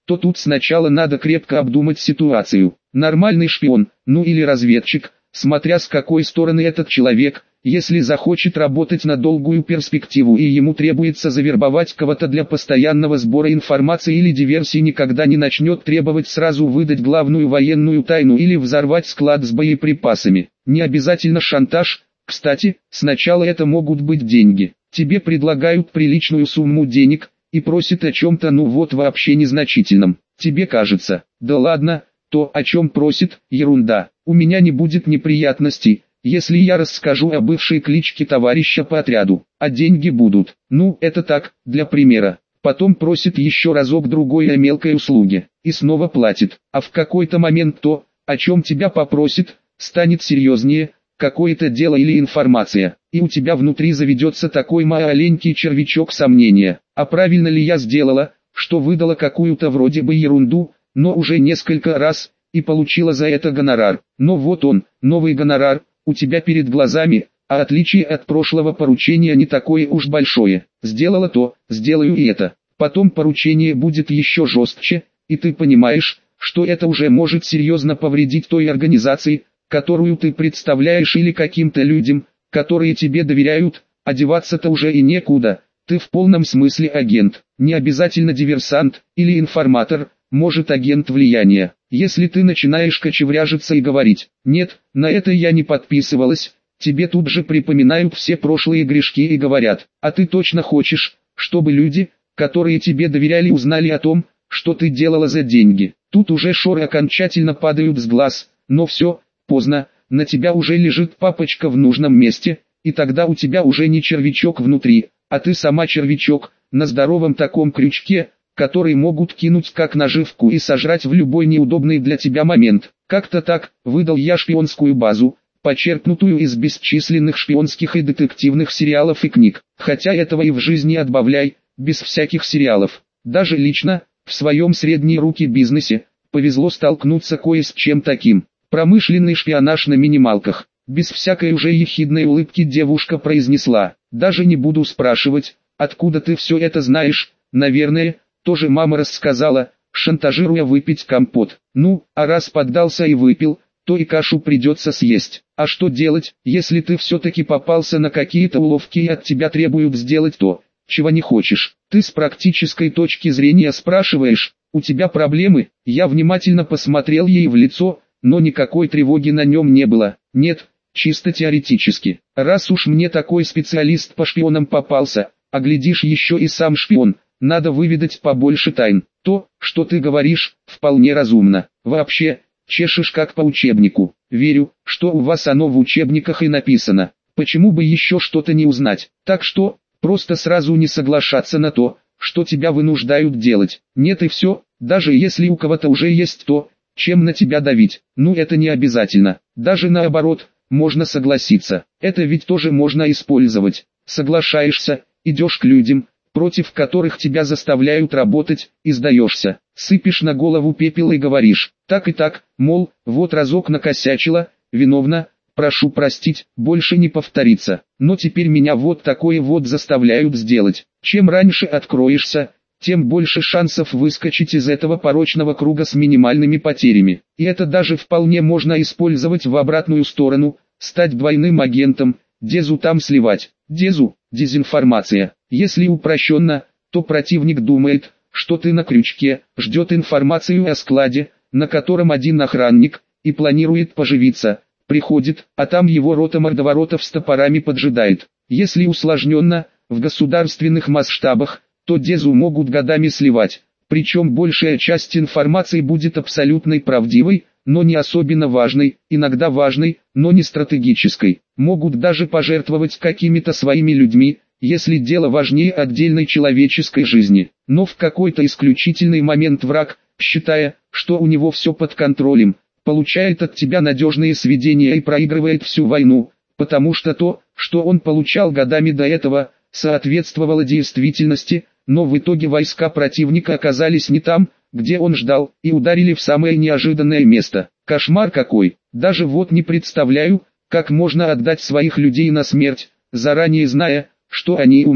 то тут сначала надо крепко обдумать ситуацию. Нормальный шпион, ну или разведчик, смотря с какой стороны этот человек, если захочет работать на долгую перспективу и ему требуется завербовать кого-то для постоянного сбора информации или диверсии, никогда не начнет требовать сразу выдать главную военную тайну или взорвать склад с боеприпасами. Не обязательно шантаж, кстати, сначала это могут быть деньги. Тебе предлагают приличную сумму денег и просят о чем-то, ну вот вообще незначительном. Тебе кажется, да ладно, то, о чем просит, ерунда. У меня не будет неприятностей, если я расскажу о бывшей кличке товарища по отряду, а деньги будут. Ну, это так, для примера. Потом просит еще разок-другой о мелкой услуге, и снова платит. А в какой-то момент то, о чем тебя попросит, станет серьезнее, какое-то дело или информация, и у тебя внутри заведется такой маленький червячок сомнения. А правильно ли я сделала, что выдала какую-то вроде бы ерунду, но уже несколько раз, и получила за это гонорар. Но вот он, новый гонорар, у тебя перед глазами, а отличие от прошлого поручения не такое уж большое. Сделала то, сделаю и это. Потом поручение будет еще жестче, и ты понимаешь, что это уже может серьезно повредить той организации, которую ты представляешь, или каким-то людям, которые тебе доверяют, а деваться-то уже и некуда. Ты в полном смысле агент, не обязательно диверсант или информатор, может агент влияния. Если ты начинаешь кочевряжиться и говорить: «Нет, на это я не подписывалась», тебе тут же припоминают все прошлые грешки и говорят: «А ты точно хочешь, чтобы люди, которые тебе доверяли, узнали о том, что ты делала за деньги?» Тут уже шоры окончательно падают с глаз, но все, поздно, на тебя уже лежит папочка в нужном месте, и тогда у тебя уже не червячок внутри, а ты сама червячок, на здоровом таком крючке, который могут кинуть как наживку и сожрать в любой неудобный для тебя момент. Как-то так, выдал я шпионскую базу, почерпнутую из бесчисленных шпионских и детективных сериалов и книг. Хотя этого и в жизни отбавляй, без всяких сериалов. Даже лично, в своем средней руки бизнесе, повезло столкнуться кое с чем таким. Промышленный шпионаж на минималках. Без всякой уже ехидной улыбки девушка произнесла: «Даже не буду спрашивать, откуда ты все это знаешь, наверное, тоже мама рассказала, шантажируя выпить компот. Ну, а раз поддался и выпил, то и кашу придется съесть. А что делать, если ты все-таки попался на какие-то уловки и от тебя требуют сделать то, чего не хочешь? Ты с практической точки зрения спрашиваешь, у тебя проблемы?» Я внимательно посмотрел ей в лицо, но никакой тревоги на нем не было. Нет, чисто теоретически. Раз уж мне такой специалист по шпионам попался, а глядишь еще и сам шпион, надо выведать побольше тайн. То, что ты говоришь, вполне разумно. Вообще, чешешь как по учебнику. Верю, что у вас оно в учебниках и написано. Почему бы еще что-то не узнать? Так что, просто сразу не соглашаться на то, что тебя вынуждают делать. Нет и все, даже если у кого-то уже есть то, чем на тебя давить. Ну это не обязательно. Даже наоборот, можно согласиться. Это ведь тоже можно использовать. Соглашаешься, идешь к людям, против которых тебя заставляют работать, и сдаешься. Сыпешь на голову пепел и говоришь: так и так, мол, вот разок накосячила, виновна, прошу простить, больше не повторится. Но теперь меня вот такое вот заставляют сделать. Чем раньше откроешься, тем больше шансов выскочить из этого порочного круга с минимальными потерями. И это даже вполне можно использовать в обратную сторону, стать двойным агентом, дезу там сливать. Дезу – дезинформация. Если упрощенно, то противник думает, что ты на крючке, ждет информацию о складе, на котором один охранник, и планирует поживиться. Приходит, а там его рота мордоворотов с топорами поджидает. Если усложненно, в государственных масштабах, то дезу могут годами сливать. Причем большая часть информации будет абсолютной правдивой, но не особенно важной, иногда важной, но не стратегической. Могут даже пожертвовать какими-то своими людьми, если дело важнее отдельной человеческой жизни. Но в какой-то исключительный момент враг, считая, что у него все под контролем, получает от тебя надежные сведения и проигрывает всю войну, потому что то, что он получал годами до этого, соответствовало действительности, но в итоге войска противника оказались не там, где он ждал, и ударили в самое неожиданное место. Кошмар какой! Даже вот не представляю, как можно отдать своих людей на смерть, заранее зная, что они умрут.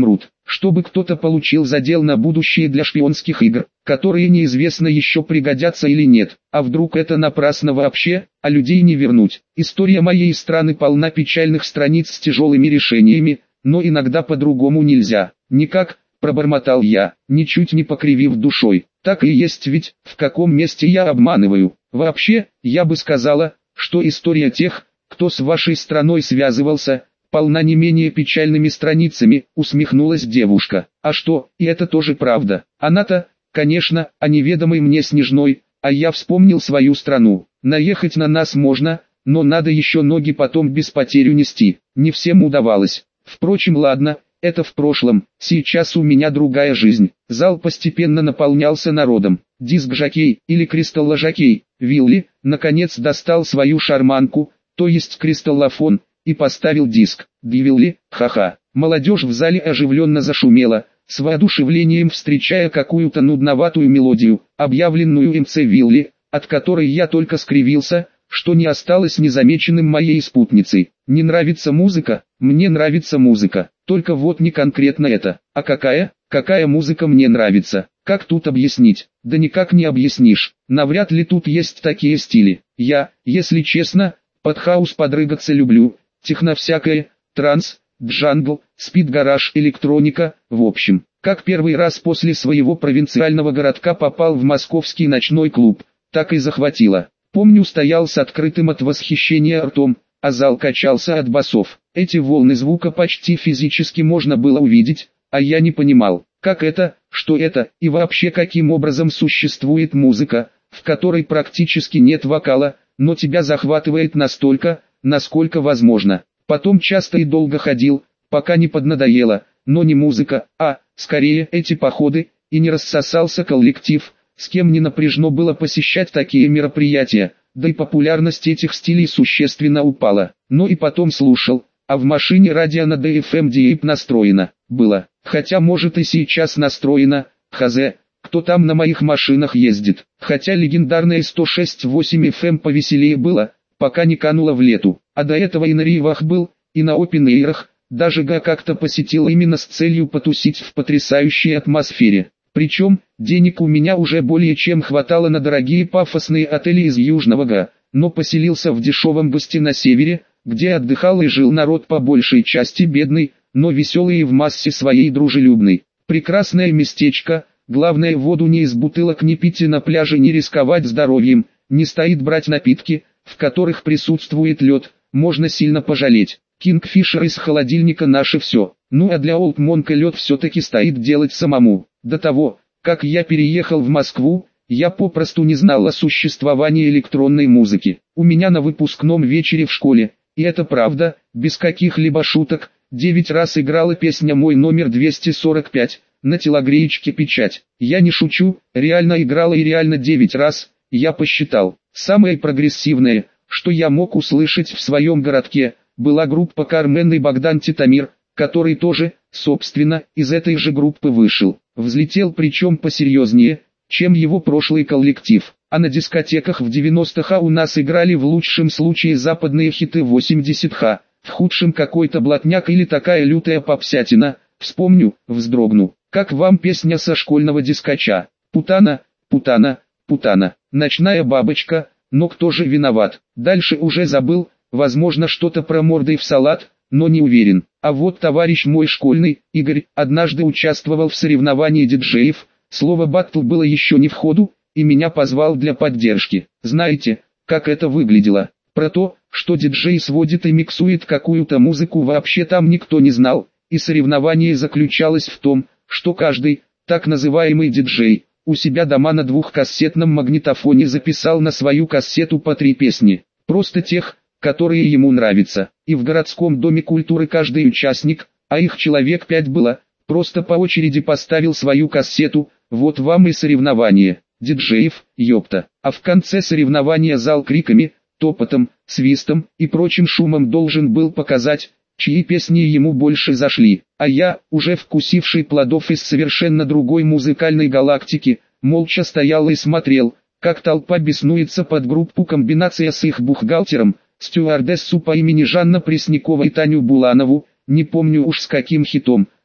чтобы кто-то получил задел на будущее для шпионских игр, которые неизвестно еще пригодятся или нет. А вдруг это напрасно вообще, а людей не вернуть. История моей страны полна печальных страниц с тяжелыми решениями, но иногда по-другому нельзя. Никак, пробормотал я, ничуть не покривив душой. Так и есть ведь, в каком месте я обманываю. Вообще, я бы сказала, что история тех, кто с вашей страной связывался, полна не менее печальными страницами, усмехнулась девушка. А что, и это тоже правда. Она-то, конечно, о неведомой мне Снежной, а я вспомнил свою страну. Наехать на нас можно, но надо еще ноги потом без потери нести. Не всем удавалось. Впрочем, ладно, это в прошлом, сейчас у меня другая жизнь. Зал постепенно наполнялся народом. Диск-жокей, или кристалложокей, Вилли, наконец достал свою шарманку, то есть кристаллофон, и поставил диск. Вилли, ха-ха. Молодежь в зале оживленно зашумела, с воодушевлением встречая какую-то нудноватую мелодию, объявленную эм цэ Вилли, от которой я только скривился, что не осталось незамеченным моей спутницей. Не нравится музыка? Мне нравится музыка. Только вот не конкретно это. А какая? Какая музыка мне нравится? Как тут объяснить? Да никак не объяснишь. Навряд ли тут есть такие стили. Я, если честно, под хаус подрыгаться люблю. Техно всякое, транс, джангл, спид-гараж, электроника, в общем. Как первый раз после своего провинциального городка попал в московский ночной клуб, так и захватило. Помню, стоял с открытым от восхищения ртом, а зал качался от басов. Эти волны звука почти физически можно было увидеть, а я не понимал, как это, что это, и вообще каким образом существует музыка, в которой практически нет вокала, но тебя захватывает настолько, насколько возможно. Потом часто и долго ходил, пока не поднадоело, но не музыка, а, скорее, эти походы, и не рассосался коллектив, с кем не напряжно было посещать такие мероприятия, да и популярность этих стилей существенно упала. Но и потом слушал, а в машине радио на ди эф эм Deep настроено, было, хотя может и сейчас настроено, хз, кто там на моих машинах ездит, хотя легендарное сто шесть и восемь эф эм повеселее было, пока не кануло в лету, а до этого и на рейвах был, и на опен-эйрах, даже га как-то посетил именно с целью потусить в потрясающей атмосфере. Причем, денег у меня уже более чем хватало на дорогие пафосные отели из Южного га, но поселился в дешевом Бусте на севере, где отдыхал и жил народ по большей части бедный, но веселый и в массе своей дружелюбный. Прекрасное местечко, главное воду не из бутылок не пить и на пляже не рисковать здоровьем, не стоит брать напитки, в которых присутствует лед, можно сильно пожалеть. Кингфишер из холодильника наше все, ну а для Олд Монка лед все-таки стоит делать самому. До того, как я переехал в Москву, я попросту не знал о существовании электронной музыки. У меня на выпускном вечере в школе, и это правда, без каких-либо шуток, девять раз играла песня «Мой номер двести сорок пять», на телогреечке печать. Я не шучу, реально играла и реально девять раз, я посчитал. Самое прогрессивное, что я мог услышать в своем городке, была группа Кармен и Богдан Титамир, который тоже, собственно, из этой же группы вышел. Взлетел причем посерьезнее, чем его прошлый коллектив. А на дискотеках в девяностых у нас играли в лучшем случае западные хиты восьмидесятых, в худшем какой-то блатняк или такая лютая попсятина. Вспомню, вздрогну. Как вам песня со школьного дискоча? Путана, путана, путана, ночная бабочка, но кто же виноват? Дальше уже забыл, возможно что-то про мордой в салат, но не уверен. А вот товарищ мой школьный, Игорь, однажды участвовал в соревновании диджеев, слово «баттл» было еще не в ходу, и меня позвал для поддержки. Знаете, как это выглядело? Про то, что диджей сводит и миксует какую-то музыку, вообще там никто не знал, и соревнование заключалось в том, что каждый, так называемый диджей, у себя дома на двухкассетном магнитофоне записал на свою кассету по три песни, просто тех, которые ему нравятся, и в городском доме культуры каждый участник, а их человек пять было, просто по очереди поставил свою кассету, вот вам и соревнование, диджеев, ёпта, а в конце соревнования зал криками, топотом, свистом и прочим шумом должен был показать, чьи песни ему больше зашли, а я, уже вкусивший плодов из совершенно другой музыкальной галактики, молча стоял и смотрел, как толпа беснуется под группу «Комбинация» с их бухгалтером, стюардессу по имени Жанна Преснякова и Таню Буланову, не помню уж с каким хитом,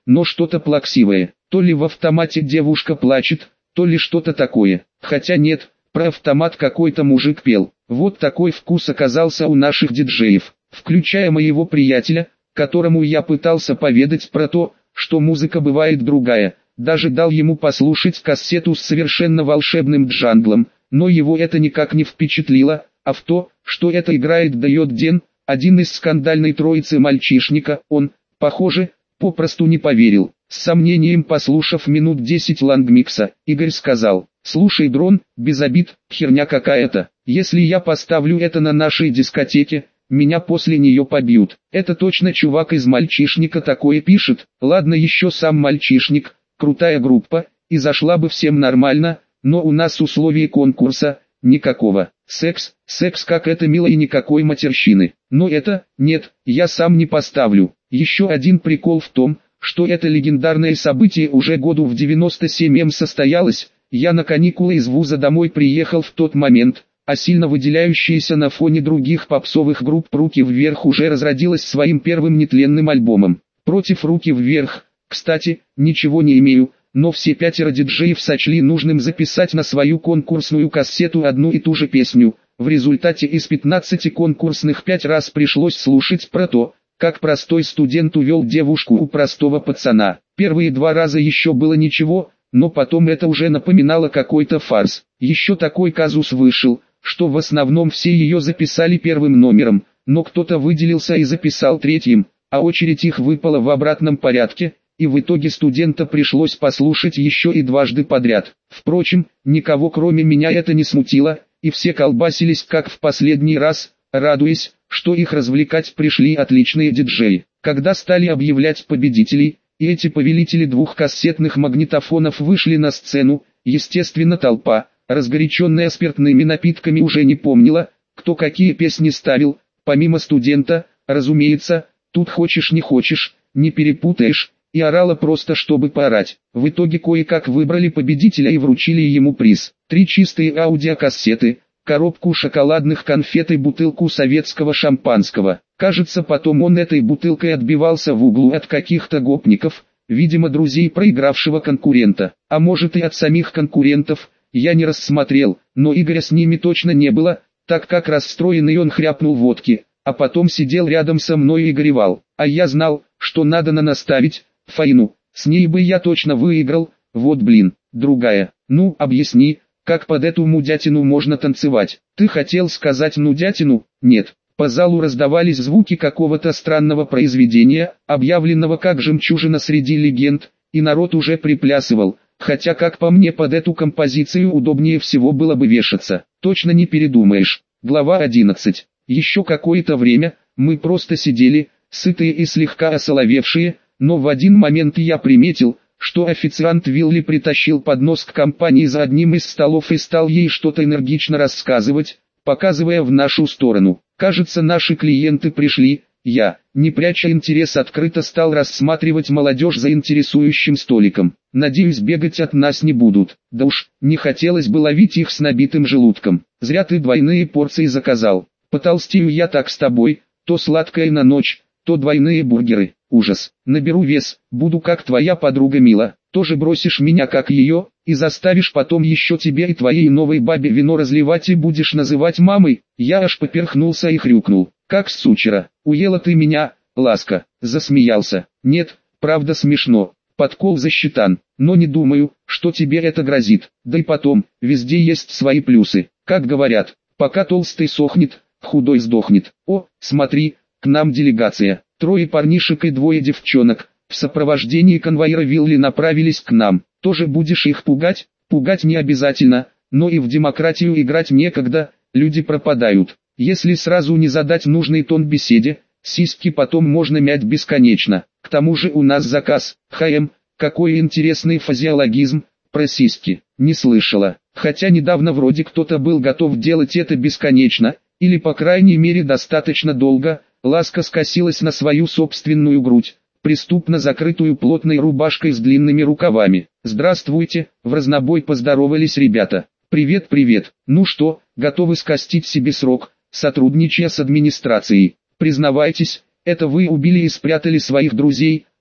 но что-то плаксивое. То ли в автомате девушка плачет, то ли что-то такое. Хотя нет, про автомат какой-то мужик пел. Вот такой вкус оказался у наших диджеев, включая моего приятеля, которому я пытался поведать про то, что музыка бывает другая. Даже дал ему послушать кассету с совершенно волшебным джанглом, но его это никак не впечатлило, а в то, что это играет Дайот Ден, один из скандальной троицы мальчишника, он, похоже, попросту не поверил. С сомнением послушав минут десять лангмикса, Игорь сказал: «Слушай, Дрон, без обид, херня какая-то. Если я поставлю это на нашей дискотеке, меня после нее побьют. Это точно чувак из мальчишника такое пишет. Ладно, еще сам мальчишник, крутая группа, и зашла бы всем нормально, но у нас условий конкурса никакого. Секс, секс как это мило и никакой матерщины. Но это, нет, я сам не поставлю. Еще один прикол в том, что это легендарное событие уже году в девяносто седьмом состоялось. Я на каникулы из вуза домой приехал в тот момент, а сильно выделяющаяся на фоне других попсовых групп «Руки вверх» уже разродилась своим первым нетленным альбомом. Против «Руки вверх», кстати, ничего не имею, но все пятеро диджеев сочли нужным записать на свою конкурсную кассету одну и ту же песню. В результате из пятнадцати конкурсных пять раз пришлось слушать про то, как простой студент увел девушку у простого пацана. Первые два раза еще было ничего, но потом это уже напоминало какой-то фарс. Еще такой казус вышел, что в основном все ее записали первым номером, но кто-то выделился и записал третьим, а очередь их выпала в обратном порядке, и в итоге студента пришлось послушать еще и дважды подряд. Впрочем, никого кроме меня это не смутило, и все колбасились как в последний раз, радуясь, что их развлекать пришли отличные диджеи. Когда стали объявлять победителей, и эти повелители двух кассетных магнитофонов вышли на сцену, естественно толпа, разгоряченная спиртными напитками, уже не помнила, кто какие песни ставил, помимо студента, разумеется, тут хочешь не хочешь, не перепутаешь, и орала просто чтобы поорать. В итоге кое-как выбрали победителя и вручили ему приз. Три чистые аудиокассеты, коробку шоколадных конфет и бутылку советского шампанского. Кажется, потом он этой бутылкой отбивался в углу от каких-то гопников, видимо друзей проигравшего конкурента. А может и от самих конкурентов, я не рассмотрел, но Игоря с ними точно не было, так как расстроенный он хряпнул водки, а потом сидел рядом со мной и горевал. А я знал, что надо на наставить Фаину, с ней бы я точно выиграл, вот блин, другая. Ну, объясни, как под эту мудятину можно танцевать? Ты хотел сказать нудятину? Нет. По залу раздавались звуки какого-то странного произведения, объявленного как жемчужина среди легенд, и народ уже приплясывал, хотя как по мне под эту композицию удобнее всего было бы вешаться. Точно не передумаешь. Глава одиннадцать. Еще какое-то время, мы просто сидели, сытые и слегка осоловевшие, но в один момент я приметил, что официант Вилли притащил поднос к компании за одним из столов и стал ей что-то энергично рассказывать, показывая в нашу сторону. Кажется, наши клиенты пришли. Я, не пряча интерес, открыто стал рассматривать молодежь за интересующим столиком. Надеюсь, бегать от нас не будут. Да уж, не хотелось бы ловить их с набитым желудком. Зря ты двойные порции заказал. Потолстею я так с тобой, то сладкое на ночь, то двойные бургеры. Ужас. Наберу вес, буду как твоя подруга Мила. Тоже бросишь меня как ее, и заставишь потом еще тебе и твоей новой бабе вино разливать и будешь называть мамой. Я аж поперхнулся и хрюкнул. Как с сучера. Уела ты меня, Ласка. Засмеялся. Нет, правда смешно. Подкол засчитан. Но не думаю, что тебе это грозит. Да и потом, везде есть свои плюсы. Как говорят, пока толстый сохнет, худой сдохнет. О, смотри, к нам делегация. Трое парнишек и двое девчонок, в сопровождении конвоира Вилли направились к нам. Тоже будешь их пугать? Пугать не обязательно, но и в демократию играть некогда, люди пропадают. Если сразу не задать нужный тон беседе, сиськи потом можно мять бесконечно. К тому же у нас заказ. ХМ, какой интересный фразеологизм, про сиськи. Не слышала, хотя недавно вроде кто-то был готов делать это бесконечно, или по крайней мере достаточно долго. Ласка скосилась на свою собственную грудь, преступно закрытую плотной рубашкой с длинными рукавами. «Здравствуйте», — вразнобой поздоровались ребята. «Привет, привет. Ну что, готовы скостить себе срок, сотрудничая с администрацией? Признавайтесь, это вы убили и спрятали своих друзей,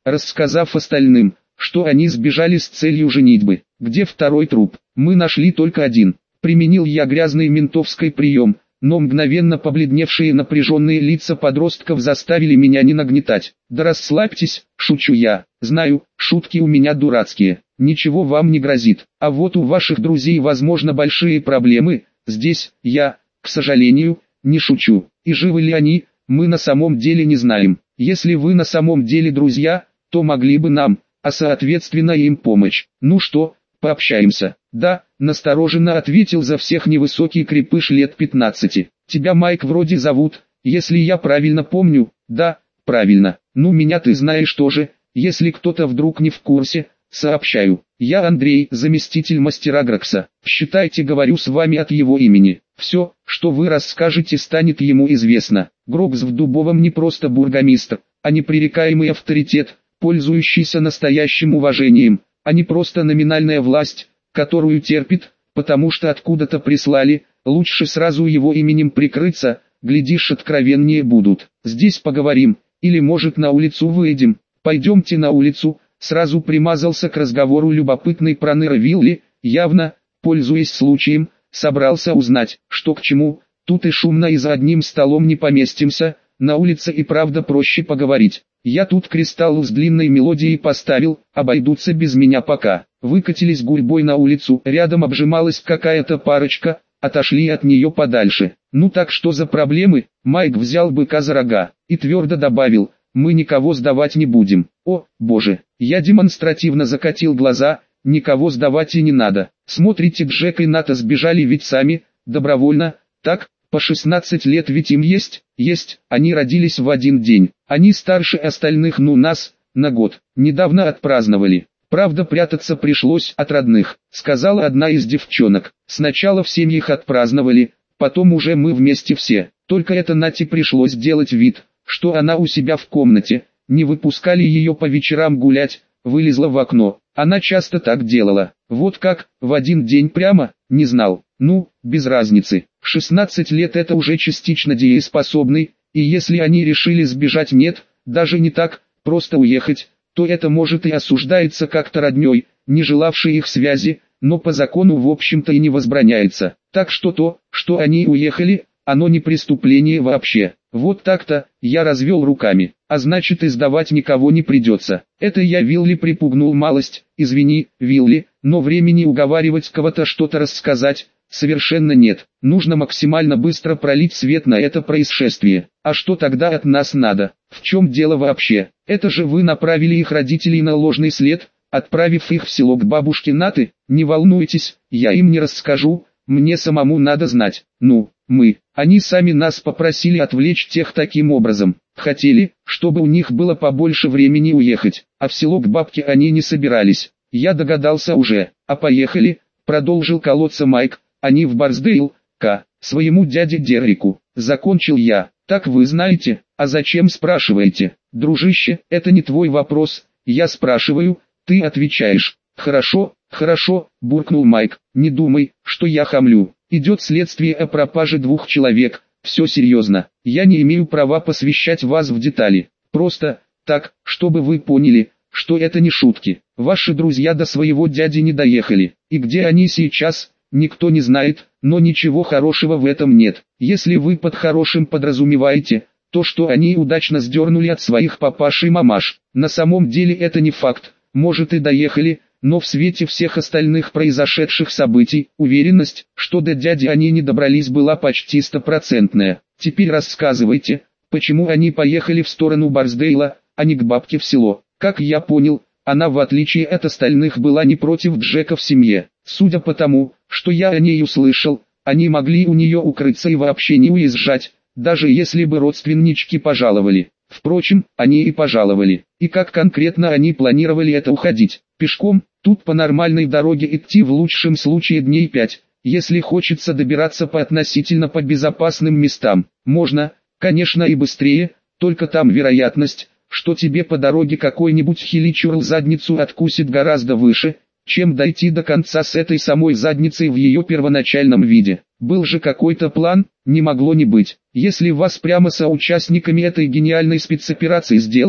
рассказав остальным, что они сбежали с целью женитьбы. Где второй труп? Мы нашли только один. Применил я грязный ментовский прием, но мгновенно побледневшие напряженные лица подростков заставили меня не нагнетать. Да расслабьтесь, шучу я. Знаю, шутки у меня дурацкие. Ничего вам не грозит. А вот у ваших друзей возможно большие проблемы. Здесь, я, к сожалению, не шучу. И живы ли они, мы на самом деле не знаем. Если вы на самом деле друзья, то могли бы нам, а соответственно им помочь. Ну что, пообщаемся? Да, настороженно ответил за всех невысокий крепыш лет пятнадцати. Тебя Майк вроде зовут, если я правильно помню. Да, правильно. Ну меня ты знаешь тоже, если кто-то вдруг не в курсе, сообщаю. Я Андрей, заместитель мастера Грокса. Считайте, говорю с вами от его имени. Все, что вы расскажете, станет ему известно. Грокс в Дубовом не просто бургомистр, а непререкаемый авторитет, пользующийся настоящим уважением, а не просто номинальная власть, которую терпит, потому что откуда-то прислали. Лучше сразу его именем прикрыться, глядишь, откровеннее будут. Здесь поговорим, или может на улицу выйдем. Пойдемте на улицу. Сразу примазался к разговору любопытный проныра Вилли, явно, пользуясь случаем, собрался узнать, что к чему. Тут и шумно, и за одним столом не поместимся, на улице и правда проще поговорить. Я тут кристаллу с длинной мелодией поставил, обойдутся без меня пока. Выкатились гурьбой на улицу, рядом обжималась какая-то парочка, отошли от нее подальше. Ну так что за проблемы? Майк взял быка за рога и твердо добавил: мы никого сдавать не будем. О, боже, я демонстративно закатил глаза, никого сдавать и не надо. Смотрите, Джек и Ната сбежали ведь сами, добровольно, так, по шестнадцать лет ведь им есть, есть, они родились в один день. Они старше остальных, ну нас, на год, недавно отпраздновали. Правда, прятаться пришлось от родных, сказала одна из девчонок. Сначала в семьях отпраздновали, потом уже мы вместе все. Только это Нате пришлось делать вид, что она у себя в комнате, не выпускали ее по вечерам гулять, вылезла в окно. Она часто так делала. Вот как, в один день прямо, не знал. Ну, без разницы. шестнадцать лет это уже частично дееспособный, и если они решили сбежать, нет, даже не так, просто уехать, то это может и осуждается как-то родней, не желавшей их связи, но по закону в общем-то и не возбраняется. Так что то, что они уехали, оно не преступление вообще. Вот так-то, я развел руками, а значит и сдавать никого не придется. Это я Вилли припугнул малость, извини, Вилли, но времени уговаривать кого-то что-то рассказать совершенно нет. Нужно максимально быстро пролить свет на это происшествие. А что тогда от нас надо? В чем дело вообще? Это же вы направили их родителей на ложный след, отправив их в село к бабушке Наты. Не волнуйтесь, я им не расскажу, мне самому надо знать. Ну, мы, они сами нас попросили отвлечь тех таким образом. Хотели, чтобы у них было побольше времени уехать, а в село к бабке они не собирались. Я догадался уже. А поехали, продолжил колоться Майк, они в Барсдейл, к своему дяде Деррику. Закончил я. Так вы знаете, а зачем спрашиваете? Дружище, это не твой вопрос, я спрашиваю, ты отвечаешь. Хорошо, хорошо, буркнул Майк, не думай, что я хамлю. Идет следствие о пропаже двух человек, все серьезно. Я не имею права посвящать вас в детали. Просто, так, чтобы вы поняли, что это не шутки. Ваши друзья до своего дяди не доехали. И где они сейчас, никто не знает, но ничего хорошего в этом нет. Если вы под хорошим подразумеваете, то что они удачно сдернули от своих папаш и мамаш. На самом деле это не факт, может и доехали, но в свете всех остальных произошедших событий, уверенность, что до дяди они не добрались, была почти стопроцентная. Теперь рассказывайте, почему они поехали в сторону Барсдейла, а не к бабке в село. Как я понял, она в отличие от остальных была не против Джека в семье. Судя по тому, что я о ней услышал, они могли у нее укрыться и вообще не уезжать, даже если бы родственнички пожаловали. Впрочем, они и пожаловали. И как конкретно они планировали это уходить? Пешком? Тут по нормальной дороге идти в лучшем случае дней пять. Если хочется добираться по относительно по безопасным местам, можно, конечно, и быстрее, только там вероятность, что тебе по дороге какой-нибудь хиличурл задницу откусит, гораздо выше, чем дойти до конца с этой самой задницей в ее первоначальном виде. Был же какой-то план, не могло не быть. Если вас прямо соучастниками этой гениальной спецоперации сделали,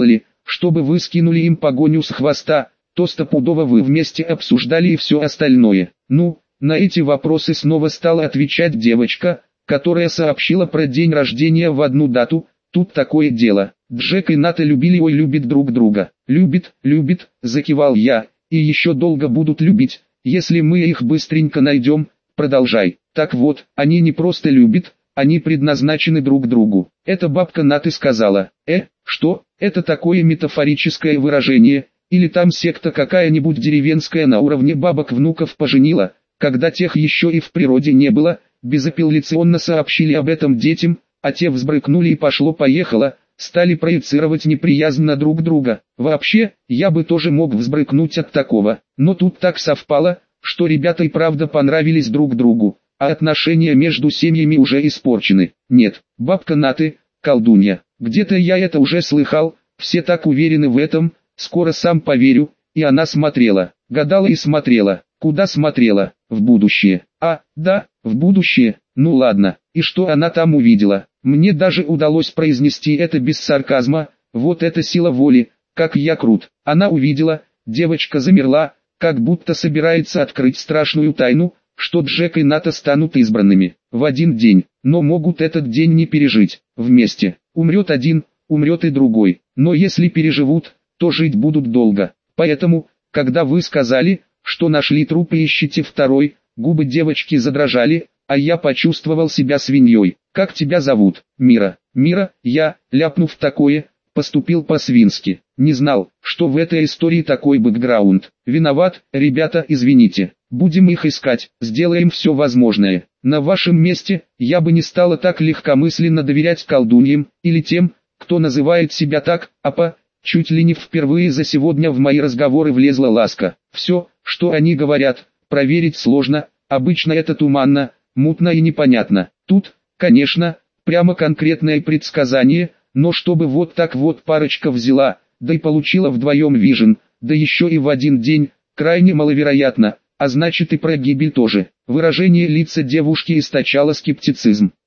чтобы вы скинули им погоню с хвоста, то стопудово вы вместе обсуждали и все остальное. Ну, на эти вопросы снова стала отвечать девочка, которая сообщила про день рождения в одну дату. Тут такое дело. Джек и Ната любили ой любят друг друга. Любит, любит, закивал я, и еще долго будут любить, если мы их быстренько найдем. Продолжай. Так вот, они не просто любят, они предназначены друг другу. Это бабка Наты сказала. Э, что? Это такое метафорическое выражение, или там секта какая-нибудь деревенская на уровне бабок-внуков поженила, когда тех еще и в природе не было, безапелляционно сообщили об этом детям, а те взбрыкнули и пошло-поехало, стали проецировать неприязнь на друг друга. Вообще, я бы тоже мог взбрыкнуть от такого, но тут так совпало, что ребята и правда понравились друг другу, а отношения между семьями уже испорчены. Нет, бабка Наты, колдунья, где-то я это уже слыхал, все так уверены в этом, скоро сам поверю, и она смотрела, гадала и смотрела. Куда смотрела? В будущее. А, да, в будущее. Ну ладно, и что она там увидела? Мне даже удалось произнести это без сарказма. Вот это сила воли, как я крут. Она увидела, девочка замерла, как будто собирается открыть страшную тайну, что Джек и Ната станут избранными в один день, но могут этот день не пережить вместе. Умрет один, умрет и другой, но если переживут, то жить будут долго. Поэтому, когда вы сказали, что нашли труп и ищете второй, губы девочки задрожали, а я почувствовал себя свиньей. Как тебя зовут? Мира. Мира, я, ляпнув такое, поступил по-свински. Не знал, что в этой истории такой бэкграунд. Виноват, ребята, извините. Будем их искать, сделаем все возможное. На вашем месте, я бы не стала так легкомысленно доверять колдуньям, или тем, кто называет себя так, а по... Чуть ли не впервые за сегодня в мои разговоры влезла Ласка. Все, что они говорят, проверить сложно, обычно это туманно, мутно и непонятно. Тут, конечно, прямо конкретное предсказание, но чтобы вот так вот парочка взяла, да и получила вдвоем вижен, да еще и в один день, крайне маловероятно, а значит и про гибель тоже. Выражение лица девушки источало скептицизм.